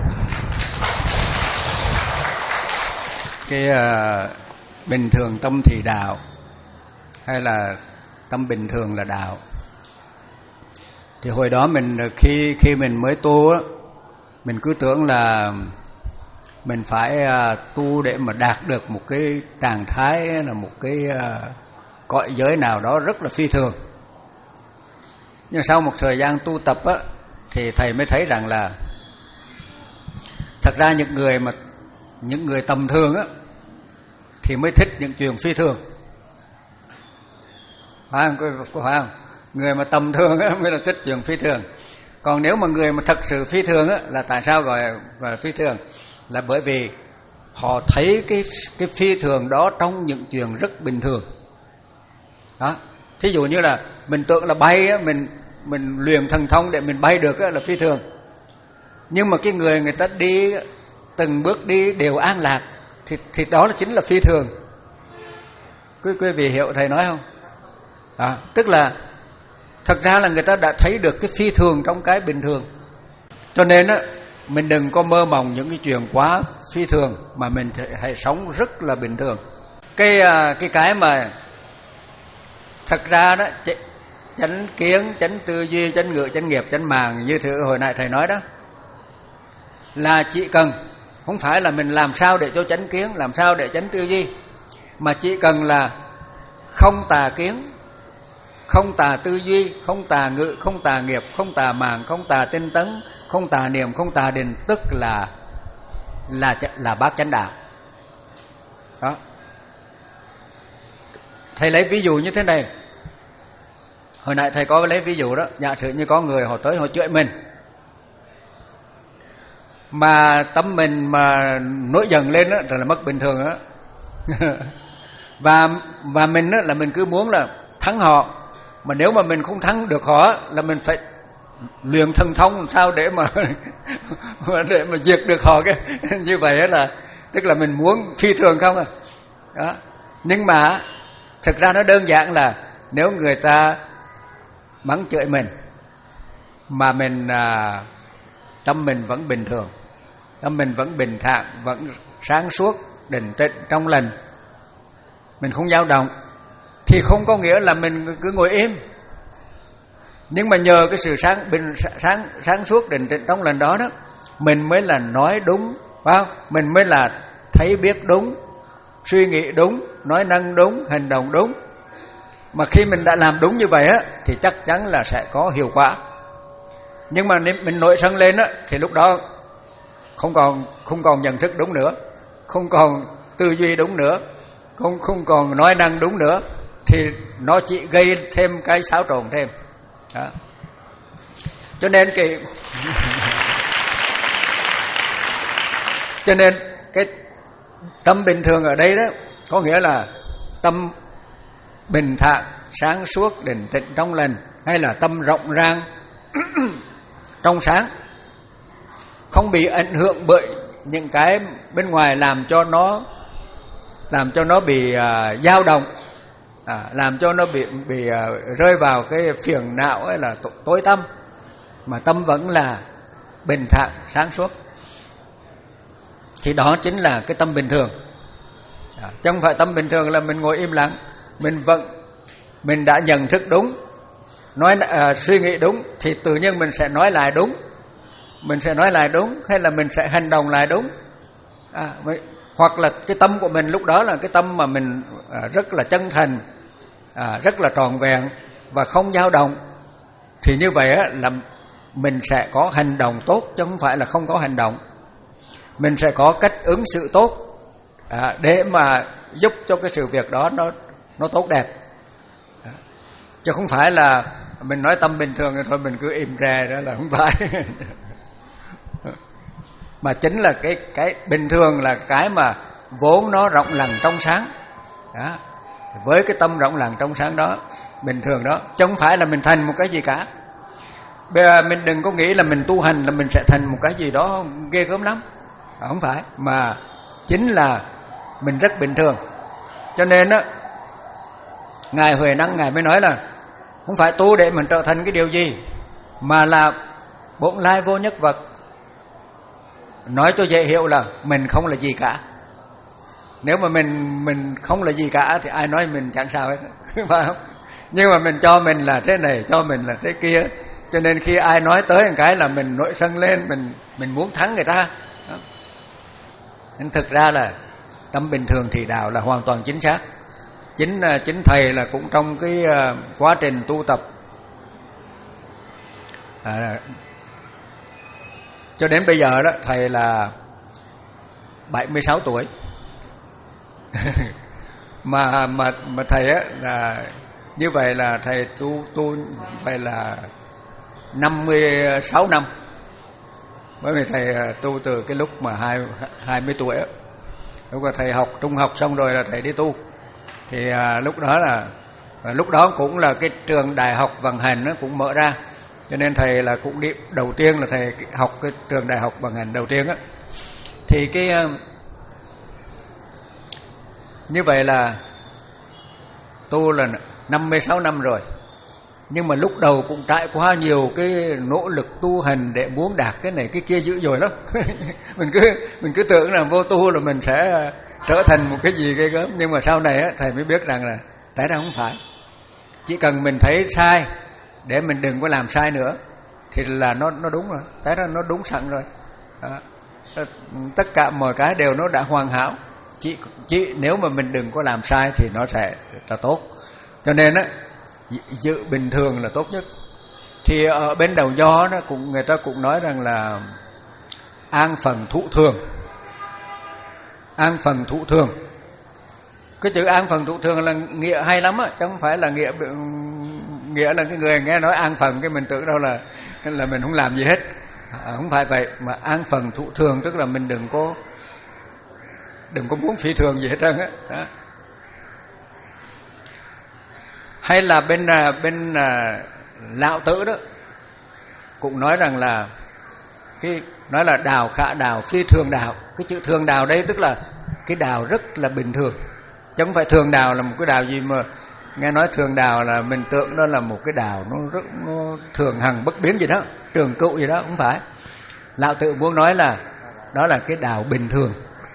S2: Cái uh, bình thường tâm thì đạo, hay là tâm bình thường là đạo. Thì hồi đó mình khi khi mình mới tu á, mình cứ tưởng là mình phải uh, tu để mà đạt được một cái trạng thái là một cái uh, cõi giới nào đó rất là phi thường. Nhưng sau một thời gian tu tập á, thì thầy mới thấy rằng là thật ra những người mà những người tầm thường á thì mới thích những chuyện phi thường, phải không? Phải không? Người mà tầm thường á mới là thích chuyện phi thường. Còn nếu mà người mà thật sự phi thường á, là tại sao gọi là phi thường? Là bởi vì họ thấy cái cái phi thường đó trong những chuyện rất bình thường. Đó. Thí dụ như là mình tưởng là bay á, mình mình luyện thần thông để mình bay được á, là phi thường. Nhưng mà cái người người ta đi từng bước đi đều an lạc thì thì đó là chính là phi thường. Quý quý vị hiểu thầy nói không? À, tức là thật ra là người ta đã thấy được cái phi thường trong cái bình thường. Cho nên á, mình đừng có mơ mộng những cái chuyện quá phi thường, mà mình hãy sống rất là bình thường. Cái cái cái mà thật ra đó, chánh kiến, chánh tư duy, chánh ngữ, chánh nghiệp, chánh mạng như thứ hồi nãy thầy nói đó, là chỉ cần Không phải là mình làm sao để cho chánh kiến, làm sao để chánh tư duy, mà chỉ cần là không tà kiến, không tà tư duy, không tà ngữ, không tà nghiệp, không tà màng, không tà tinh tấn, không tà niệm, không tà định, tức là là là bát chánh đạo. Đó. Thầy lấy ví dụ như thế này. Hồi nãy thầy có lấy ví dụ đó, giả sử như có người họ tới họ chửi mình, mà tâm mình mà nổi giận lên đó là mất bình thường đó. và và mình đó là mình cứ muốn là thắng họ, mà nếu mà mình không thắng được họ là mình phải luyện thần thông làm sao để mà để mà diệt được họ. Cái như vậy là tức là mình muốn phi thường không à. Đó. Nhưng mà thực ra nó đơn giản là nếu người ta mắng chửi mình mà mình à, tâm mình vẫn bình thường, tâm mình vẫn bình thản, vẫn sáng suốt, định tĩnh, trong lành, mình không dao động, thì không có nghĩa là mình cứ ngồi im. Nhưng mà nhờ cái sự sáng bình sáng sáng suốt, định tĩnh, trong lành đó đó, mình mới là nói đúng, phải không? Mình mới là thấy biết đúng, suy nghĩ đúng, nói năng đúng, hành động đúng. Mà khi mình đã làm đúng như vậy á thì chắc chắn là sẽ có hiệu quả. Nhưng mà nếu mình nổi sân lên á thì lúc đó không còn không còn nhận thức đúng nữa, không còn tư duy đúng nữa, không không còn nói năng đúng nữa, thì nó chỉ gây thêm cái xáo trộn thêm. Đó. Cho nên cái cho nên cái tâm bình thường ở đây đó có nghĩa là tâm bình thản, sáng suốt, định tĩnh, trong lành, hay là tâm rộng ràng trong sáng, không bị ảnh hưởng bởi những cái bên ngoài làm cho nó làm cho nó bị uh, dao động, à, làm cho nó bị bị uh, rơi vào cái phiền não hay là tối tăm, mà tâm vẫn là bình thản, sáng suốt. Thì đó chính là cái tâm bình thường. À, chứ không phải tâm bình thường là mình ngồi im lặng, mình vẫn mình đã nhận thức đúng, nói uh, suy nghĩ đúng, thì tự nhiên mình sẽ nói lại đúng, mình sẽ nói lại đúng, hay là mình sẽ hành động lại đúng. À, hoặc là cái tâm của mình lúc đó là cái tâm mà mình à, rất là chân thành, à, rất là trọn vẹn và không dao động, thì như vậy á, là mình sẽ có hành động tốt, chứ không phải là không có hành động. Mình sẽ có cách ứng xử tốt, à, để mà giúp cho cái sự việc đó nó nó tốt đẹp. À, chứ không phải là mình nói tâm bình thường rồi thôi mình cứ im rè, đó là không phải. Mà chính là cái cái bình thường là cái mà vốn nó rộng lặng trong sáng. Đó. Với cái tâm rộng lặng trong sáng đó, bình thường đó, chứ không phải là mình thành một cái gì cả. Bây giờ mình đừng có nghĩ là mình tu hành là mình sẽ thành một cái gì đó ghê gớm lắm. Không phải, mà chính là mình rất bình thường. Cho nên á, Ngài Huệ Năng Ngài mới nói là không phải tu để mình trở thành cái điều gì, mà là bổn lai vô nhất vật. Nói cho dễ hiểu là mình không là gì cả. Nếu mà mình mình không là gì cả thì ai nói mình chẳng sao hết, phải không? Nhưng mà mình cho mình là thế này, cho mình là thế kia, cho nên khi ai nói tới một cái là mình nổi sân lên, mình mình muốn thắng người ta. Đó. Nên thực ra là tâm bình thường thì đạo là hoàn toàn chính xác. Chính chính thầy là cũng trong cái quá trình tu tập, à, cho đến bây giờ đó, thầy là bảy mươi sáu tuổi. mà mà mà thầy á là như vậy là thầy tu tu vậy là năm mươi sáu năm. Bởi vì thầy tu từ cái lúc mà hai hai mươi tuổi á. Lúc mà thầy học trung học xong rồi là thầy đi tu. Thì à, lúc đó là lúc đó cũng là cái trường đại học vận hành nó cũng mở ra. Cho nên thầy là cũng đi đầu tiên là thầy học cái trường đại học vận hành đầu tiên á. Thì cái như vậy là tu là năm mươi sáu năm rồi. Nhưng mà lúc đầu cũng trải qua nhiều cái nỗ lực tu hành để muốn đạt cái này cái kia dữ dội lắm. mình cứ mình cứ tưởng là vô tu là mình sẽ trở thành một cái gì ghê gớm, nhưng mà sau này á thầy mới biết rằng là tại ra không phải. Chỉ cần mình thấy sai để mình đừng có làm sai nữa thì là nó nó đúng rồi, tại ra nó đúng sẵn rồi. Đó. tất cả mọi cái đều nó đã hoàn hảo. Chỉ, chỉ nếu mà mình đừng có làm sai thì nó sẽ là tốt. Cho nên á, giữ bình thường là tốt nhất. Thì ở bên Đạo Do đó cũng người ta cũng nói rằng là an phần thụ thường. An phần thụ thường. Cái chữ an phần thụ thường là nghĩa hay lắm á, chứ không phải là nghĩa nghĩa là cái người nghe nói an phần cái mình tưởng đâu là là mình không làm gì hết. À, không phải vậy, mà an phần thụ thường tức là mình đừng có đừng có muốn phi thường gì hết trơn á. Đó. Hay là bên bên Lão Tử đó cũng nói rằng là cái nói là đào khả đào phi thường đào. Cái chữ thường đào đây tức là cái đào rất là bình thường, chứ không phải thường đào là một cái đào gì mà nghe nói thường đào là mình tưởng đó là một cái đào nó rất nó thường hằng bất biến gì đó, trường cựu gì đó, không phải. Lão Tử muốn nói là đó là cái đào bình thường.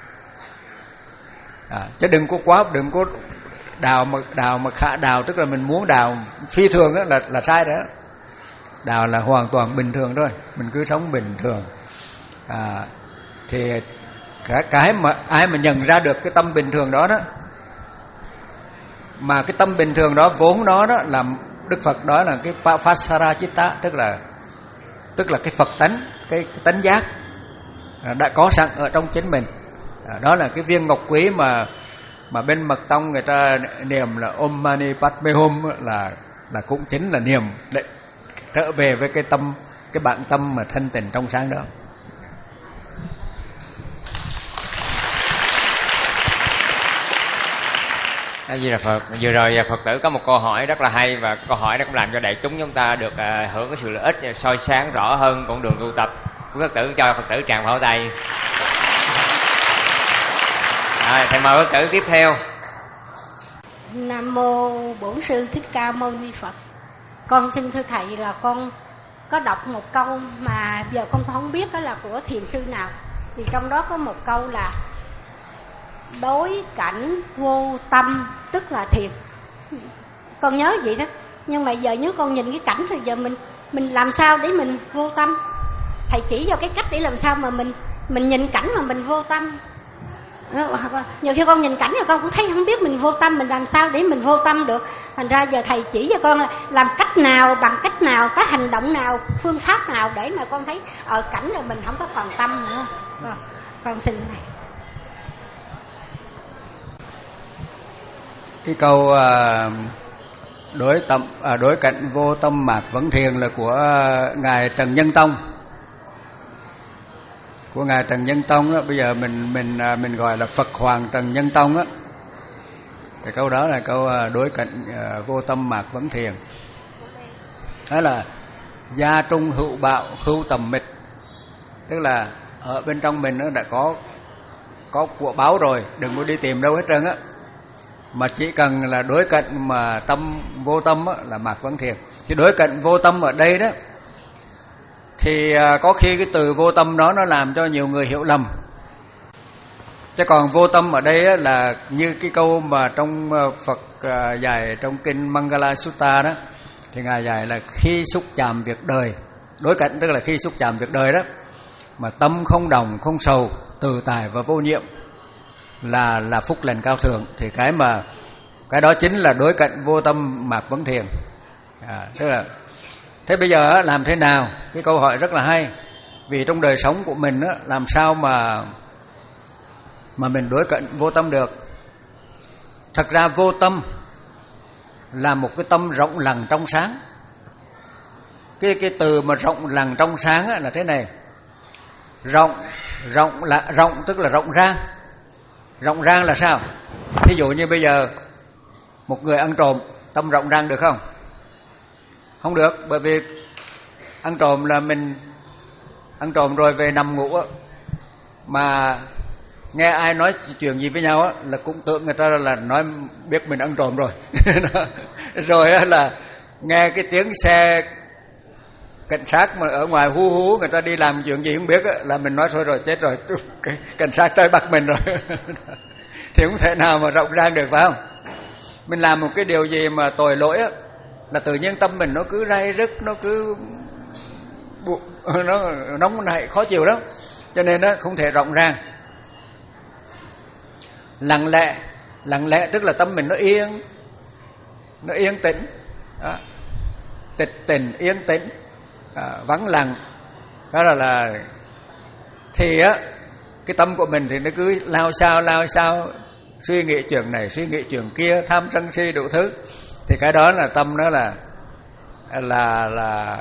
S2: À, chứ đừng có quá đừng có đào mà đào mà khả đào tức là mình muốn đào phi thường đó là là sai đó. Đào là hoàn toàn bình thường thôi, mình cứ sống bình thường. À, thì cái, cái mà ai mà nhận ra được cái tâm bình thường đó đó, mà cái tâm bình thường đó vốn đó đó là Đức Phật đó là cái Pasara Chitta, tức là tức là cái Phật tánh, cái, cái tánh giác đã có sẵn ở trong chính mình. À, đó là cái viên ngọc quý mà mà bên Mật Tông người ta niệm là Om Mani Padme Hum, là là cũng chính là niệm để trở về với cái tâm, cái bản tâm mà thanh tịnh trong sáng đó.
S1: A Di Đà Phật. Vừa rồi Phật tử có một câu hỏi rất là hay, và câu hỏi đó cũng làm cho đại chúng chúng ta được uh, hưởng cái sự lợi ích, soi sáng rõ hơn con đường tu tập. Phật tử cho Phật tử tràng pháo tay. À, thầy mời Phật tử tiếp theo.
S4: Nam mô Bổn Sư Thích Ca Mâu Ni Phật. Con xin thưa thầy là con có đọc một câu mà giờ con không biết đó là của thiền sư nào. Thì trong đó có một câu là đối cảnh vô tâm tức là thiền. Con nhớ vậy đó. Nhưng mà giờ nếu con nhìn cái cảnh thì giờ mình mình làm sao để mình vô tâm? Thầy chỉ cho cái cách để làm sao mà mình mình nhìn cảnh mà mình vô tâm. Nhiều khi con nhìn cảnh rồi con cũng thấy không biết mình vô tâm, mình làm sao để mình vô tâm được. Thành ra giờ thầy chỉ cho con là làm cách nào, bằng cách nào, có hành động nào, phương pháp nào để mà con thấy ở cảnh rồi mình không có còn tâm nữa. Rồi, con xin này.
S2: Cái câu đối tâm đối cảnh vô tâm mạc vấn thiền là của ngài Trần Nhân Tông. Của ngài Trần Nhân Tông đó, bây giờ mình mình mình gọi là Phật Hoàng Trần Nhân Tông á. Cái câu đó là câu đối cảnh vô tâm mạc vấn thiền. Đó là gia trung hữu bạo hữu tầm mịch, tức là ở bên trong mình nó đã có có của báo rồi, đừng có đi tìm đâu hết trơn á, mà chỉ cần là đối cận mà tâm vô tâm á, là mạc vấn thiền. Thì đối cận vô tâm ở đây đó thì có khi cái từ vô tâm đó nó làm cho nhiều người hiểu lầm. Chứ còn vô tâm ở đây á, là như cái câu mà trong Phật dạy trong kinh Mangala Sutta đó, thì ngài dạy là khi xúc chạm việc đời. Đối cận tức là khi xúc chạm việc đời đó mà tâm không đồng không sầu, từ tài và vô nhiệm là là phúc lành cao thượng, thì cái mà cái đó chính là đối cận vô tâm mạc vấn thiền. À, tức là thế bây giờ làm thế nào? Cái câu hỏi rất là hay. Vì trong đời sống của mình á, làm sao mà mà mình đối cận vô tâm được? Thật ra vô tâm là một cái tâm rộng lặng trong sáng. Cái cái từ mà rộng lặng trong sáng á, là thế này. Rộng rộng là rộng tức là rộng rang. Rộng rang là sao? Ví dụ như bây giờ một người ăn trộm, tâm rộng rang được không? Không được, bởi vì ăn trộm là mình ăn trộm rồi về nằm ngủ á, mà nghe ai nói chuyện gì với nhau á là cũng tưởng người ta là nói biết mình ăn trộm rồi. Rồi á là nghe cái tiếng xe cảnh sát mà ở ngoài hú hú, người ta đi làm chuyện gì không biết á, là mình nói thôi rồi, chết rồi, cảnh sát tới bắt mình rồi. Thì không thể nào mà rộng rang được, phải không? Mình làm một cái điều gì mà tội lỗi á là tự nhiên tâm mình nó cứ ray rứt, nó cứ bu, nó nóng nảy khó chịu lắm. cho nên đó không thể rộng ràng. Lặng lẽ, lặng lẽ tức là tâm mình nó yên, nó yên tĩnh, đó. Tịch tình yên tĩnh, à, vắng lặng, đó là là thì á cái tâm của mình thì nó cứ lao sao lao sao, suy nghĩ chuyện này suy nghĩ chuyện kia, tham sân si đủ thứ, thì cái đó là tâm nó là là là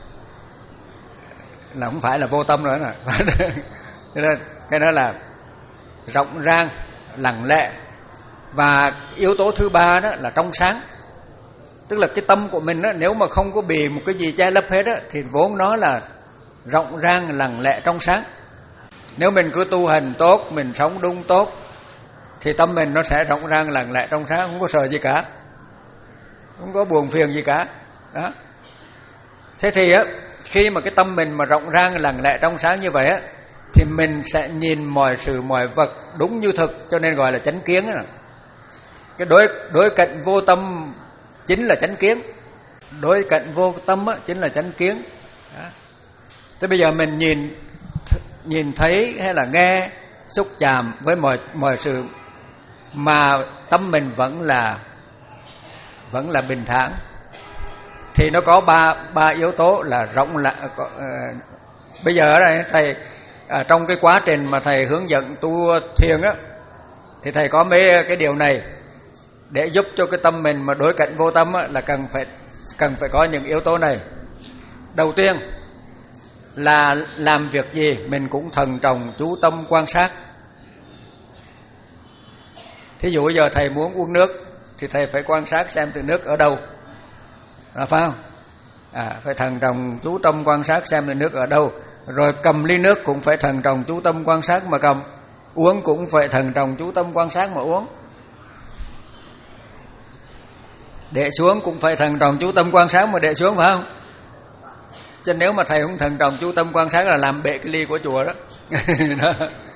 S2: là không phải là vô tâm nữa nè. Cái đó là rộng rang, lặng lẽ. Và yếu tố thứ ba đó là trong sáng, tức là cái tâm của mình đó, nếu mà không có bị một cái gì che lấp hết đó, thì vốn nó là rộng rang, lặng lẽ, trong sáng. Nếu mình cứ tu hành tốt, mình sống đúng tốt, thì tâm mình nó sẽ rộng rang, lặng lẽ, trong sáng, không có sợ gì cả, không có buồn phiền gì cả. Đó. Thế thì á, khi mà cái tâm mình mà rộng rang, lặng lẽ, trong sáng như vậy á, thì mình sẽ nhìn mọi sự, mọi vật đúng như thực, cho nên gọi là chánh kiến đó. Cái đối, đối cận vô tâm chính là chánh kiến. Đối cận vô tâm á, chính là chánh kiến. Đó. Thế bây giờ mình nhìn nhìn thấy hay là nghe, xúc chạm với mọi mọi sự mà tâm mình vẫn là vẫn là bình thản, thì nó có ba ba yếu tố là rộng lặng. Uh, bây giờ ở đây thầy uh, trong cái quá trình mà thầy hướng dẫn tu thiền á, thì thầy có mấy cái điều này để giúp cho cái tâm mình mà đối cận vô tâm á, là cần phải cần phải có những yếu tố này. Đầu tiên là làm việc gì mình cũng thận trọng chú tâm quan sát. Thí dụ giờ thầy muốn uống nước thì thầy phải quan sát xem từ nước ở đâu, là phải không? À, phải thận trọng chú tâm quan sát xem từ nước ở đâu. Rồi cầm ly nước cũng phải thận trọng chú tâm quan sát mà cầm, uống cũng phải thận trọng chú tâm quan sát mà uống, để xuống cũng phải thận trọng chú tâm quan sát mà để xuống, phải không? Chứ nếu mà thầy không thận trọng chú tâm quan sát là làm bể cái ly của chùa đó. Đó.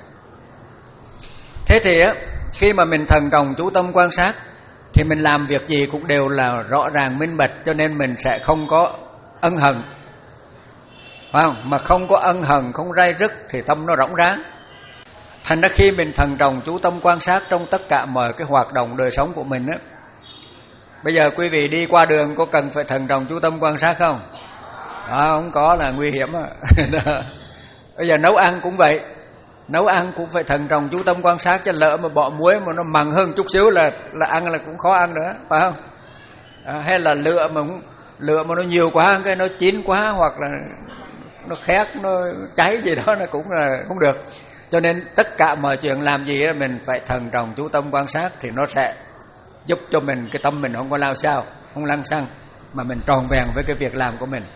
S2: Thế thì á, khi mà mình thận trọng chú tâm quan sát thì mình làm việc gì cũng đều là rõ ràng minh bạch, cho nên mình sẽ không có ân hận, phải không? Mà không có ân hận, không ray rứt thì tâm nó rỗng ráng. Thành ra khi mình thận trọng chú tâm quan sát trong tất cả mọi cái hoạt động đời sống của mình á, bây giờ quý vị đi qua đường có cần phải thận trọng chú tâm quan sát không? Đó, không có là nguy hiểm á. Bây giờ nấu ăn cũng vậy, nấu ăn cũng phải thận trọng chú tâm quan sát, chứ lỡ mà bỏ muối mà nó mặn hơn chút xíu là là ăn là cũng khó ăn nữa, phải không? À, hay là lựa mà lựa mà nó nhiều quá, cái nó chín quá, hoặc là nó khét, nó cháy gì đó, nó cũng là không được. Cho nên tất cả mọi chuyện làm gì đó, mình phải thận trọng chú tâm quan sát, thì nó sẽ giúp cho mình, cái tâm mình không có lao sao, không lăng xăng, mà mình tròn vẹn với cái việc làm của mình.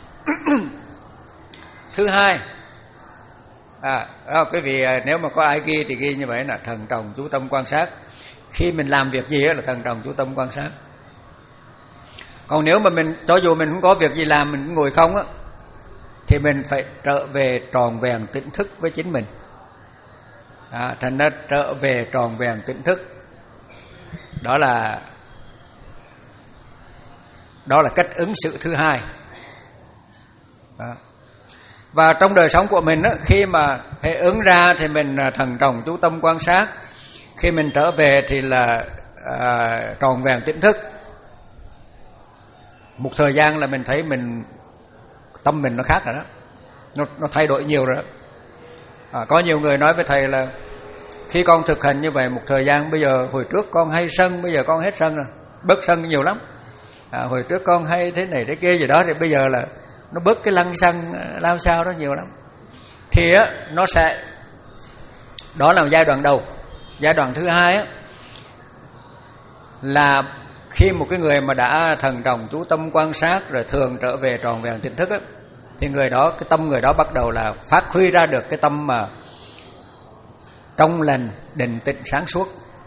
S2: Thứ hai, à, đó, quý vị nếu mà có ai ghi thì ghi như vậy là thận trọng chú tâm quan sát. Khi mình làm việc gì là thận trọng chú tâm quan sát. Còn nếu mà mình, cho dù mình không có việc gì làm, mình ngồi không á, thì mình phải trở về tròn vẹn tỉnh thức với chính mình. À, thành ra trở về tròn vẹn tỉnh thức, đó là đó là cách ứng xử thứ hai. Đó. Và trong đời sống của mình á, khi mà hệ ứng ra thì mình thận trọng chú tâm quan sát, khi mình trở về thì là à, tròn vẹn tỉnh thức. Một thời gian là mình thấy mình tâm mình nó khác rồi đó, nó, nó thay đổi nhiều rồi đó. À, có nhiều người nói với thầy là khi con thực hành như vậy một thời gian, bây giờ hồi trước con hay sân, bây giờ con hết sân rồi, bớt sân nhiều lắm. À, hồi trước con hay thế này thế kia gì đó, thì bây giờ là nó bớt cái lăng xăng lao sao đó nhiều lắm. Thì á, nó sẽ, đó là giai đoạn đầu. Giai đoạn thứ hai á, là khi một cái người mà đã thận trọng chú tâm quan sát rồi thường trở về tròn vẹn tỉnh thức á, thì người đó, cái tâm người đó bắt đầu là phát huy ra được cái tâm mà trong lành, định tĩnh, sáng suốt.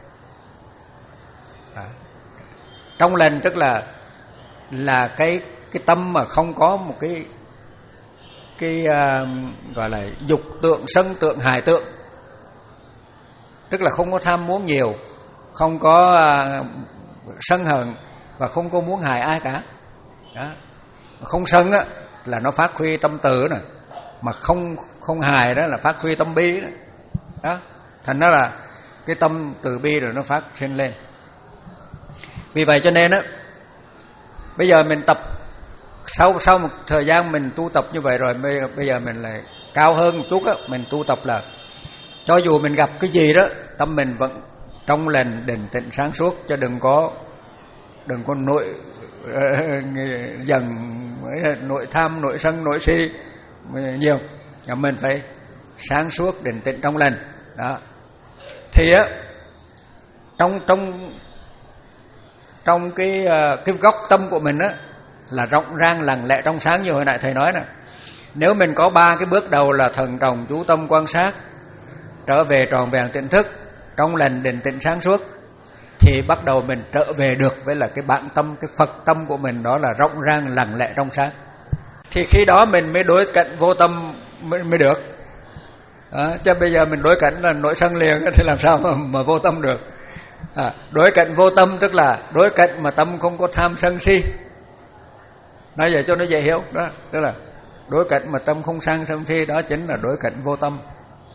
S2: À, trong lành tức là là cái cái tâm mà không có một cái cái uh, gọi là dục tượng, sân tượng, hài tượng, tức là không có tham muốn nhiều, không có uh, sân hận và không có muốn hại ai cả. Đó. Không sân á là nó phát huy tâm từ nè, mà không không hài đó là phát huy tâm bi đó. Đó, thành đó là cái tâm từ bi rồi nó phát sinh lên. Vì vậy cho nên á, bây giờ mình tập sau sau một thời gian mình tu tập như vậy rồi, bây, bây giờ mình lại cao hơn một chút á, mình tu tập là cho dù mình gặp cái gì đó, tâm mình vẫn trong lành định tĩnh sáng suốt, cho đừng có đừng có nội uh, dần nội tham, nội sân, nội si nhiều. Mà mình phải sáng suốt định tĩnh trong lành. Đó. Thì á, trong trong trong cái cái góc tâm của mình á là rộng rang lặng lẽ trong sáng, như hồi nãy thầy nói nè. Nếu mình có ba cái bước đầu là thần trọng chú tâm quan sát, trở về tròn vẹn tỉnh thức, trong lành định tĩnh sáng suốt, thì bắt đầu mình trở về được với là cái bản tâm, cái Phật tâm của mình, đó là rộng rang lặng lẽ trong sáng. Thì khi đó mình mới đối cận vô tâm mới, mới được. Đó, chứ bây giờ mình đối cận là nổi sân liền thì làm sao mà, mà vô tâm được. À, đối cận vô tâm tức là đối cận mà tâm không có tham sân si. Nói vậy cho nó dễ hiểu đó, tức là đối cận mà tâm không sang sân si, đó chính là đối cận vô tâm.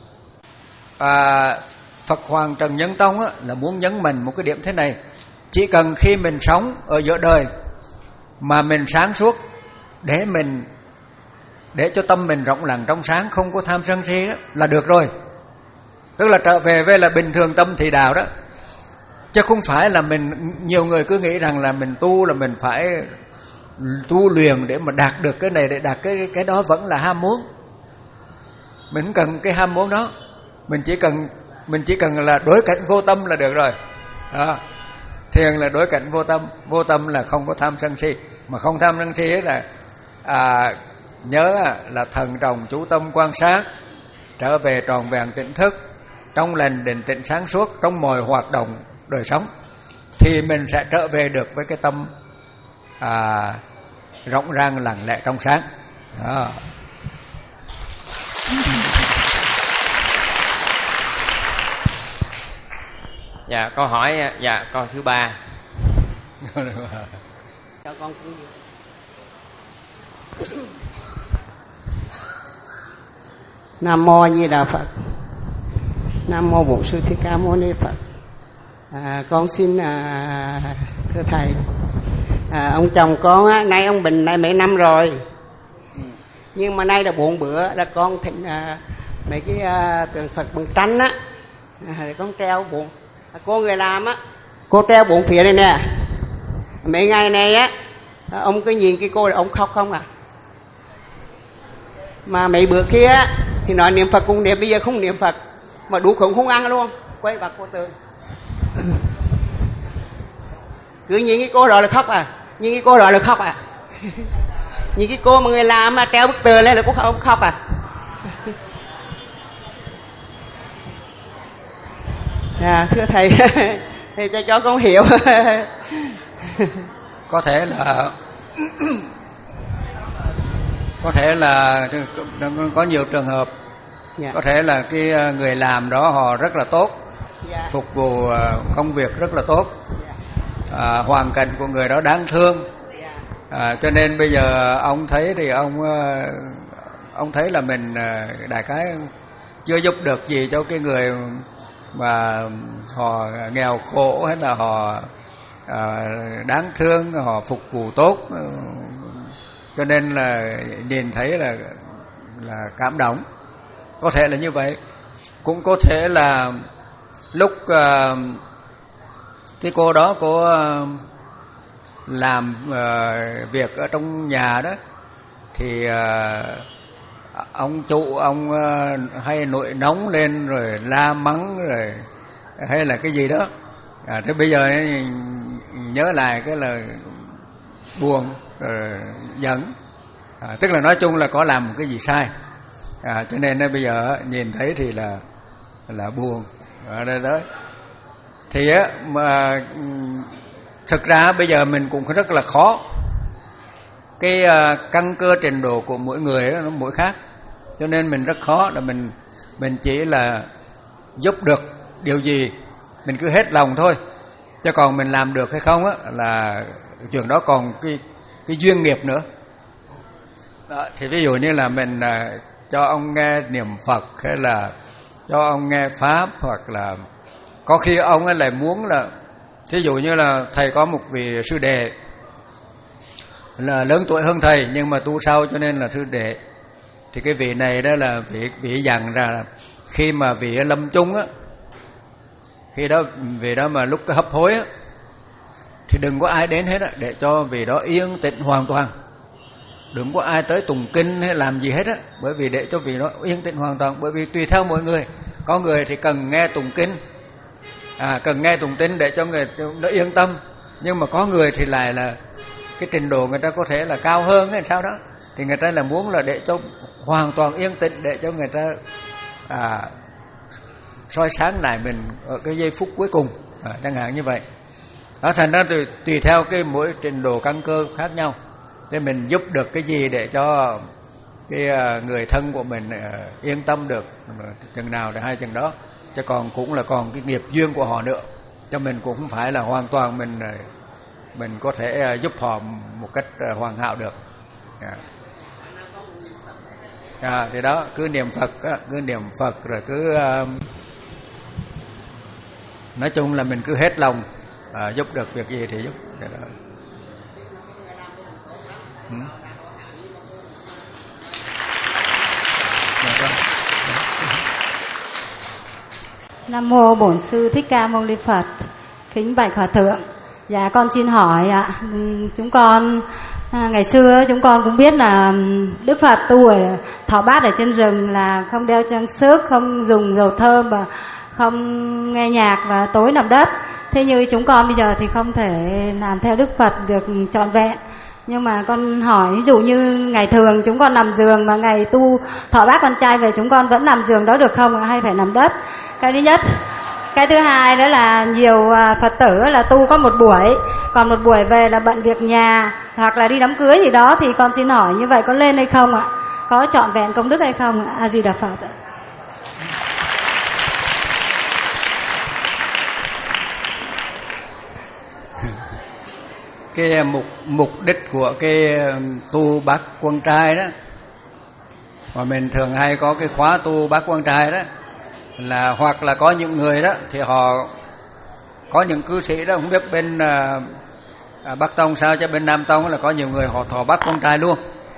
S2: À, Phật Hoàng Trần Nhân Tông á, là muốn nhấn mạnh một cái điểm thế này: chỉ cần khi mình sống ở giữa đời mà mình sáng suốt, để mình để cho tâm mình rộng lặng trong sáng, không có tham sân si đó, là được rồi. Tức là trở về với là bình thường tâm thị đạo đó. Chứ không phải là mình, nhiều người cứ nghĩ rằng là mình tu là mình phải tu luyện để mà đạt được cái này, để đạt cái cái đó vẫn là ham muốn. Mình không cần cái ham muốn đó, mình chỉ cần mình chỉ cần là đối cảnh vô tâm là được rồi. Đó. Thiền là đối cảnh vô tâm, vô tâm là không có tham sân si, mà không tham sân si ấy là à, nhớ là thần trọng chú tâm quan sát, trở về tròn vẹn tỉnh thức, trong lành định tĩnh sáng suốt trong mọi hoạt động đời sống, thì mình sẽ trở về được với cái tâm à, rộng rang lặng lẽ trong sáng. Đó.
S1: Dạ, câu hỏi, dạ, câu thứ ba.
S5: Cho con cũng Nam mô A Di Đà Phật. Nam mô Bổn Sư Thích Ca Mâu Ni Phật. À, con xin à, thưa thầy, à, ông chồng con á, nay ông bệnh nay mấy năm rồi, nhưng mà nay là buồn bữa là con thịnh à, mấy cái à, tượng Phật bằng tranh á, à, con treo buồn. À, cô người làm á, cô treo buồn phía này nè. Mấy ngày này á, ông cứ nhìn cái cô là ông khóc không à. Mà mấy bữa kia á, thì nói niệm Phật cũng niệm, bây giờ không niệm Phật, mà đủ khổng không ăn luôn. Quay vào cô Tường, cứ nhìn cái cô rồi là khóc à, nhìn cái cô rồi là khóc à. Nhìn cái cô mà người làm mà treo bức tường lên là cũng không khóc à. À, thưa thầy, thầy cho cho con hiểu.
S2: Có thể là có thể là có nhiều trường hợp. Yeah. Có thể là cái người làm đó họ rất là tốt, yeah, phục vụ công việc rất là tốt, yeah, à, hoàn cảnh của người đó đáng thương, yeah, à, cho nên bây giờ ông thấy thì ông ông thấy là mình đại khái chưa giúp được gì cho cái người mà họ nghèo khổ, hay là họ à, đáng thương, họ phục vụ tốt, cho nên là nhìn thấy là là cảm động. Có thể là như vậy. Cũng có thể là lúc uh, cái cô đó cô uh, làm uh, việc ở trong nhà đó, thì uh, ông chủ ông uh, hay nổi nóng lên rồi la mắng rồi hay là cái gì đó. À, thế bây giờ nhớ lại cái là buồn rồi giận. À, tức là nói chung là có làm một cái gì sai. À, cho nên bây giờ nhìn thấy thì là là buồn ở đây đó. Thì á mà thực ra bây giờ mình cũng rất là khó. Cái uh, căn cơ trình độ của mỗi người đó, nó mỗi khác, cho nên mình rất khó là mình mình chỉ là giúp được điều gì mình cứ hết lòng thôi, chứ còn mình làm được hay không á là chuyện đó còn cái cái duyên nghiệp nữa. Đó, thì ví dụ như là mình uh, cho ông nghe niệm Phật, hay là cho ông nghe Pháp, hoặc là có khi ông ấy lại muốn là, thí dụ như là thầy có một vị sư đệ là lớn tuổi hơn thầy nhưng mà tu sâu cho nên là sư đệ, thì cái vị này đó là vị vị dặn ra là khi mà vị lâm chung á, khi đó vị đó mà lúc hấp hối á, thì đừng có ai đến hết á, để cho vị đó yên tĩnh hoàn toàn, đừng có ai tới tụng kinh hay làm gì hết á, bởi vì để cho vị đó yên tĩnh hoàn toàn. Bởi vì tùy theo mỗi người, có người thì cần nghe tụng kinh, à, cần nghe tụng kinh để cho người nó yên tâm, nhưng mà có người thì lại là cái trình độ người ta có thể là cao hơn hay sao đó, thì người ta là muốn là để cho hoàn toàn yên tĩnh, để cho người ta à, soi sáng lại mình ở cái giây phút cuối cùng, à, chẳng hạn như vậy. Đó, thành ra tùy, tùy theo cái mỗi trình độ căn cơ khác nhau, để mình giúp được cái gì để cho cái người thân của mình yên tâm được chừng nào để hai chừng đó, chứ còn cũng là còn cái nghiệp duyên của họ nữa, cho mình cũng không phải là hoàn toàn mình mình có thể giúp họ một cách hoàn hảo được. À. À, thì đó, cứ niệm Phật, cứ niệm Phật rồi cứ uh, nói chung là mình cứ hết lòng uh, giúp được việc gì thì giúp. Ừ.
S6: Nam mô Bổn Sư Thích Ca Mâu Ni Phật. Kính bạch Hòa thượng. Dạ con xin hỏi ạ, chúng con à, ngày xưa chúng con cũng biết là Đức Phật tu ở thọ bát ở trên rừng là không đeo trang sức, không dùng dầu thơm và không nghe nhạc và tối nằm đất. Thế như chúng con bây giờ thì không thể làm theo Đức Phật được trọn vẹn. Nhưng mà con hỏi, ví dụ như ngày thường chúng con nằm giường mà ngày tu thọ bát con trai về chúng con vẫn nằm giường đó được không, hay phải nằm đất? Cái thứ nhất. Cái thứ hai đó là nhiều Phật tử là tu có một buổi, còn một buổi về là bận việc nhà hoặc là đi đám cưới gì đó, thì con xin hỏi như vậy có lên hay không ạ? Có trọn vẹn công đức hay không ạ? A Di Đà Phật ạ.
S2: Cái mục mục đích của cái tu bát quan trai đó, mà mình thường hay có cái khóa tu bát quan trai đó, là hoặc là có những người đó thì họ có những cư sĩ đó, không biết bên à, à, Bắc Tông sao, chứ bên Nam Tông là có nhiều người họ thọ bát quan trai luôn,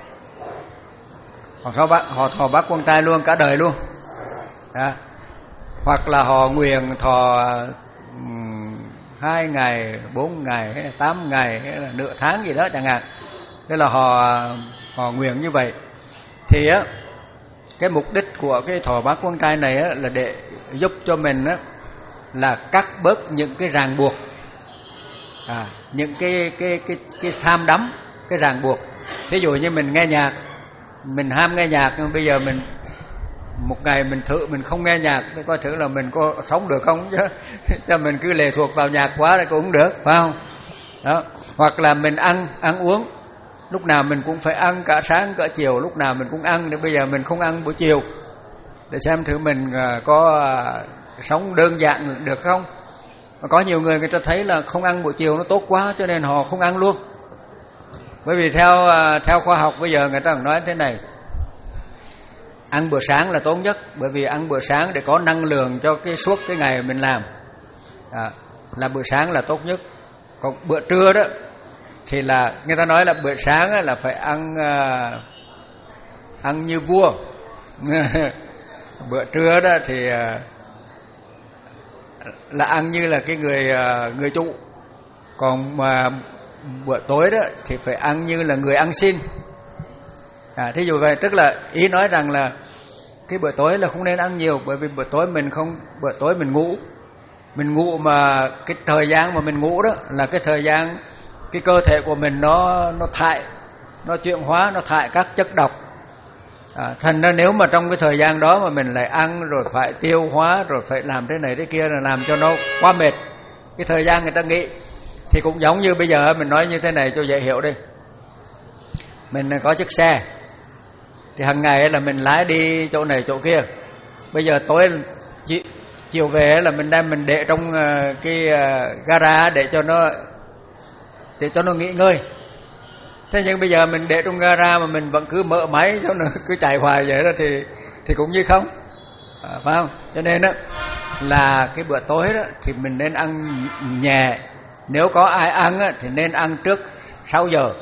S2: họ thọ bát họ thọ bát quan trai luôn cả đời luôn đó. Hoặc là họ nguyện thọ um, hai ngày, bốn ngày, hay tám ngày, hay là nửa tháng gì đó chẳng hạn. Thế là họ họ nguyện như vậy. Thì á, cái mục đích của cái thọ bát quan trai này á, là để giúp cho mình á, là cắt bớt những cái ràng buộc, à, những cái cái cái cái tham đắm, cái ràng buộc. Ví dụ như mình nghe nhạc, mình ham nghe nhạc, nhưng bây giờ mình một ngày mình thử mình không nghe nhạc để coi thử là mình có sống được không, chứ cho mình cứ lệ thuộc vào nhạc quá thì cũng không được, phải không? Đó. Hoặc là mình ăn ăn uống, lúc nào mình cũng phải ăn cả sáng cả chiều, lúc nào mình cũng ăn, để bây giờ mình không ăn buổi chiều để xem thử mình có sống đơn giản được không. Mà có nhiều người người ta thấy là không ăn buổi chiều nó tốt quá cho nên họ không ăn luôn. Bởi vì theo theo khoa học bây giờ người ta nói thế này, ăn bữa sáng là tốt nhất, bởi vì ăn bữa sáng để có năng lượng cho cái suốt cái ngày mình làm, à, là bữa sáng là tốt nhất. Còn bữa trưa đó thì là người ta nói là bữa sáng là phải ăn uh, ăn như vua. Bữa trưa đó thì uh, là ăn như là cái người uh, người chủ. Còn mà bữa tối đó thì phải ăn như là người ăn xin. À, thí dụ vậy, tức là ý nói rằng là cái bữa tối là không nên ăn nhiều, bởi vì bữa tối mình không bữa tối mình ngủ. Mình ngủ mà cái thời gian mà mình ngủ đó là cái thời gian cái cơ thể của mình nó nó thải, nó chuyển hóa, nó thải các chất độc. À, thành ra nếu mà trong cái thời gian đó mà mình lại ăn rồi phải tiêu hóa rồi phải làm thế này thế kia là làm cho nó quá mệt. Cái thời gian người ta nghĩ thì cũng giống như bây giờ mình nói như thế này cho dễ hiểu đi. Mình có chiếc xe thì hàng ngày là mình lái đi chỗ này chỗ kia. Bây giờ tối chiều về là mình đem mình để trong cái gara để cho nó để cho nó nghỉ ngơi. Thế nhưng bây giờ mình để trong gara mà mình vẫn cứ mở máy cho nó cứ chạy hoài vậy đó thì thì cũng như không, à, phải không? Cho nên đó là cái bữa tối đó thì mình nên ăn nhẹ. Nếu có ai ăn á, thì nên ăn trước sáu giờ,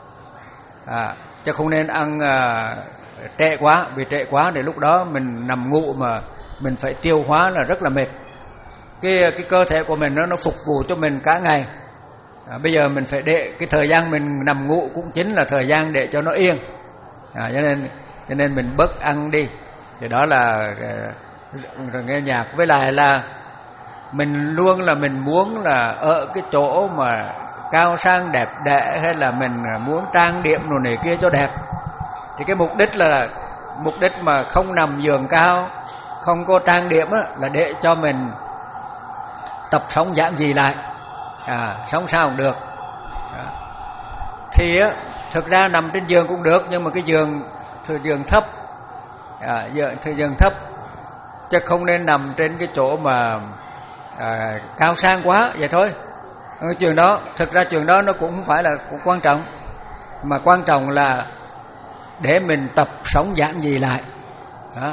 S2: à, chứ không nên ăn à, trễ quá. Vì trễ quá thì lúc đó mình nằm ngủ mà mình phải tiêu hóa là rất là mệt. Cái cái cơ thể của mình nó nó phục vụ cho mình cả ngày. À, bây giờ mình phải để cái thời gian mình nằm ngủ cũng chính là thời gian để cho nó yên. À, cho nên cho nên mình bớt ăn đi. Thì đó là rồi nghe nhạc. Với lại là mình luôn là mình muốn là ở cái chỗ mà cao sang đẹp đẽ, hay là mình muốn trang điểm rồi này kia cho đẹp. Thì cái mục đích là mục đích mà không nằm giường cao, không có trang điểm á, là để cho mình tập sống giản dị lại, à, sống sao cũng được. À. Thì á, thực ra nằm trên giường cũng được, nhưng mà cái giường thừa giường thấp, à, giường thừa giường thấp, chứ không nên nằm trên cái chỗ mà à, cao sang quá vậy thôi. Cái trường đó, thực ra trường đó nó cũng không phải là cũng quan trọng, mà quan trọng là để mình tập sống giản dị lại. Đó.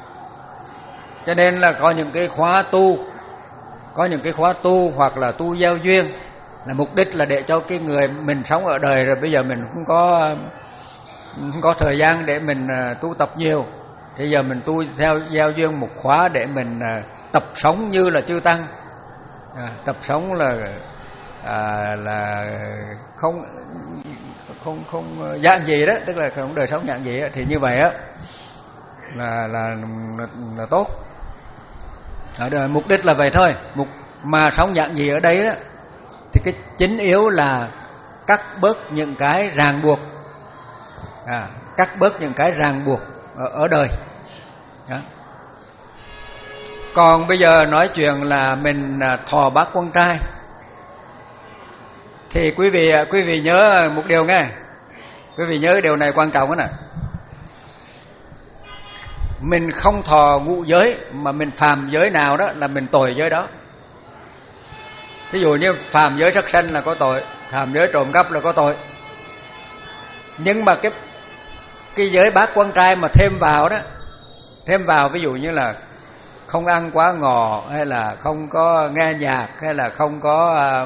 S2: Cho nên là có những cái khóa tu, có những cái khóa tu hoặc là tu gieo duyên, là mục đích là để cho cái người mình sống ở đời rồi bây giờ mình không có không có thời gian để mình tu tập nhiều, thì giờ mình tu theo gieo duyên một khóa để mình tập sống như là chư tăng, à, tập sống là à, là không không không giản dị đó, tức là không đời sống giản dị đó. Thì như vậy á là, là là là tốt. Ở mục đích là vậy thôi. Mục mà sống giản dị ở đây đó thì cái chính yếu là cắt bớt những cái ràng buộc, à, cắt bớt những cái ràng buộc ở, ở đời đó. Còn bây giờ nói chuyện là mình thọ bát quan trai, thì quý vị quý vị nhớ một điều nghe, quý vị nhớ điều này quan trọng đó nè. Mình không thọ ngũ giới mà mình phàm giới nào đó là mình tội giới đó. Ví dụ như phàm giới sát sanh là có tội, phàm giới trộm cắp là có tội. Nhưng mà cái cái giới bát quan trai mà thêm vào đó, thêm vào ví dụ như là không ăn quá ngọt, hay là không có nghe nhạc, hay là không có à,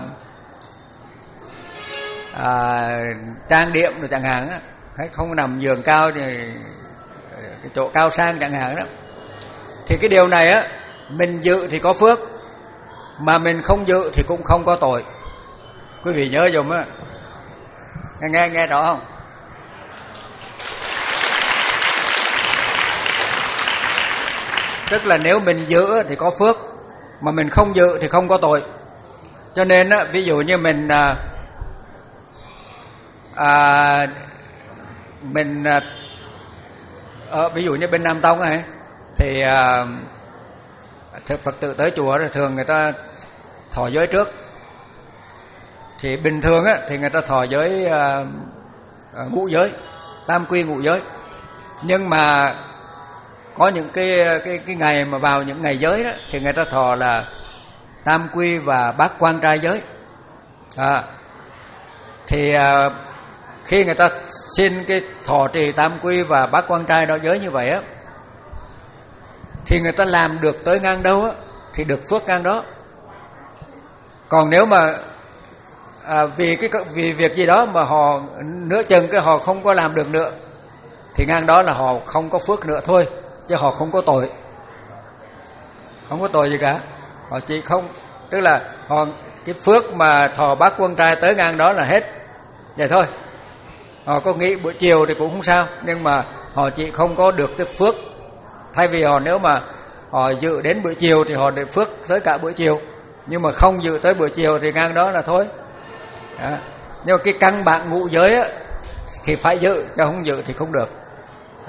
S2: à, trang điểm rồi chẳng hạn á, hay không nằm giường cao thì cái chỗ cao sang chẳng hạn đó, thì cái điều này á mình dự thì có phước, mà mình không dự thì cũng không có tội. Quý vị nhớ dùm á, nghe nghe nghe rõ không? Tức là nếu mình dự thì có phước, mà mình không dự thì không có tội. Cho nên á, ví dụ như mình à, à, mình à, ở ví dụ như bên Nam Tông ấy, thì à, Phật tử tới chùa rồi thường người ta thọ giới trước. Thì bình thường á thì người ta thọ giới à, ngũ giới, tam quy ngũ giới. Nhưng mà có những cái cái cái ngày mà vào những ngày giới đó thì người ta thọ là tam quy và bát quan trai giới. À, thì à, khi người ta xin cái thọ trì tam quy và bát quan trai đó giới như vậy á, thì người ta làm được tới ngang đâu á thì được phước ngang đó. Còn nếu mà à, vì cái vì việc gì đó mà họ nửa chừng cái họ không có làm được nữa, thì ngang đó là họ không có phước nữa thôi, chứ họ không có tội, không có tội gì cả. Họ chỉ không, tức là họ cái phước mà thọ bát quan trai tới ngang đó là hết vậy thôi. Họ có nghĩ buổi chiều thì cũng không sao, nhưng mà họ chỉ không có được cái phước. Thay vì họ nếu mà họ dự đến buổi chiều thì họ được phước tới cả buổi chiều, nhưng mà không dự tới buổi chiều thì ngang đó là thôi. Đó. Nhưng mà cái căn bản ngũ giới á, thì phải dự, chứ không dự thì không được. Đó.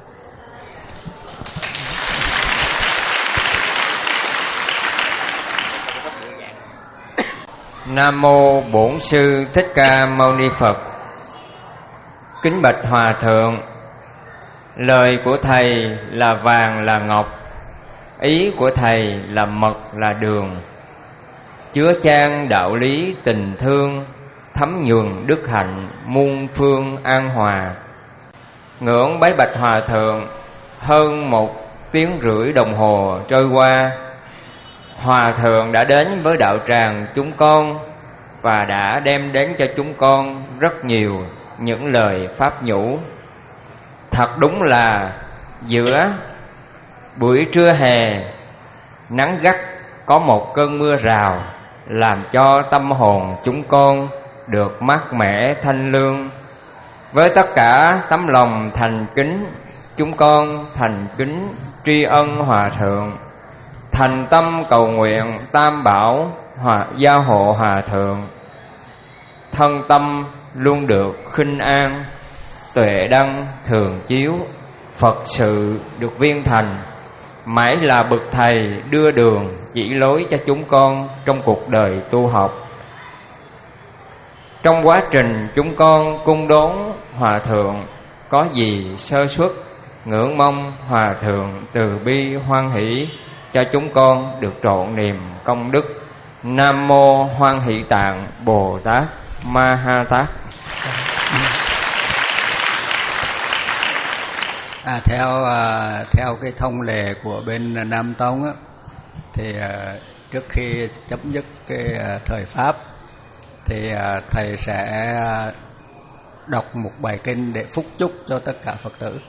S1: Nam mô Bổn Sư Thích Ca Mâu Ni Phật. Kính bạch Hòa Thượng, lời của Thầy là vàng là ngọc, ý của Thầy là mật là đường, chứa chan đạo lý tình thương, thấm nhuần đức hạnh, muôn phương an hòa. Ngưỡng bái bạch hòa thượng, hơn một tiếng rưỡi đồng hồ trôi qua, hòa thượng đã đến với đạo tràng chúng con và đã đem đến cho chúng con rất nhiều những lời pháp nhũ. Thật đúng là giữa buổi trưa hè nắng gắt có một cơn mưa rào, làm cho tâm hồn chúng con được mát mẻ thanh lương. Với tất cả tấm lòng thành kính, chúng con thành kính tri ân hòa thượng, thành tâm cầu nguyện tam bảo hòa gia hộ hòa thượng, thân tâm luôn được khinh an, tuệ đăng thường chiếu, Phật sự được viên thành, mãi là bậc thầy đưa đường chỉ lối cho chúng con trong cuộc đời tu học. Trong quá trình chúng con cung đốn hòa thượng có gì sơ suất, ngưỡng mong hòa thượng từ bi hoan hỷ cho chúng con được trọn niềm công đức. Nam mô Hoan Hỷ Tạng Bồ Tát Ma Ha Tát.
S2: À, theo à, theo cái thông lệ của bên Nam Tông á, thì à, trước khi chấm dứt cái à, thời pháp thì à, thầy sẽ đọc một bài kinh để phúc chúc cho tất cả Phật tử.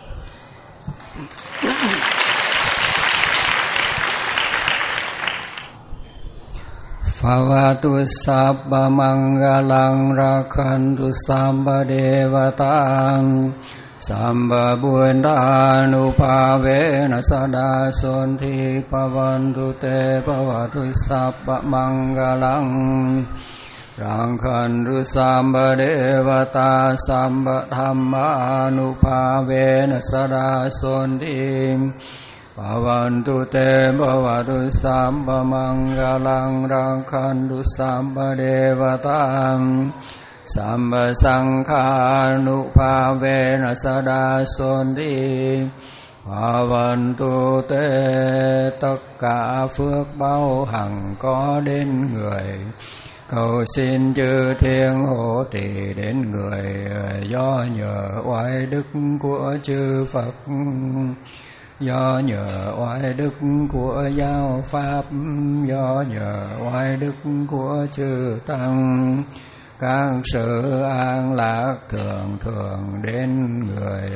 S2: Phāvatu sabbha mangalang rakhantu sambha devatang sambha buddhanupavena sada sonti pavantu te pavatu sabbha mangalang rakhantu sambha devata sambha dhammanupavena sada sonti Bhavantu te bhavatu sambha mangalang rakhantu sambha devatang sambha sankhanupavena sada sonti Bhavantu te tất cả phước báo hằng có đến người, cầu xin chư thiên hộ trì đến người, do nhờ oai đức của chư Phật, do nhờ oai đức của giáo pháp, do nhờ oai đức của chư tăng, các sự an lạc thường thường đến người.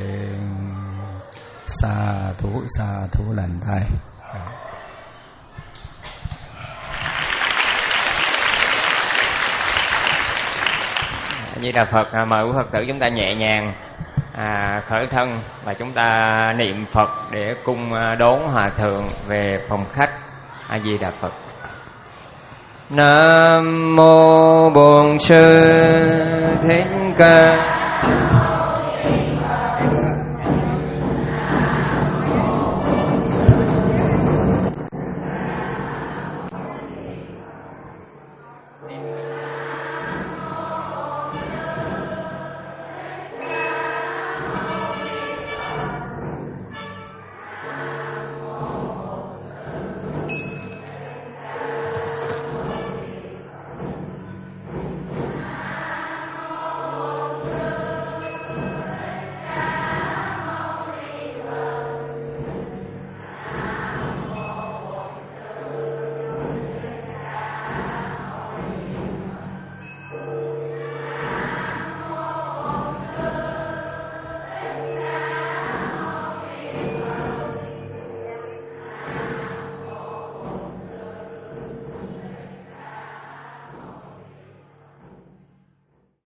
S2: Sa thú sa thú lành thầy.
S1: Di Đà Phật. Mời quý Phật tử chúng ta nhẹ nhàng à, khởi thân và chúng ta niệm Phật để cung đốn hòa thượng về phòng khách. A Di Đà Phật. Nam mô Bổn Sư Thích Ca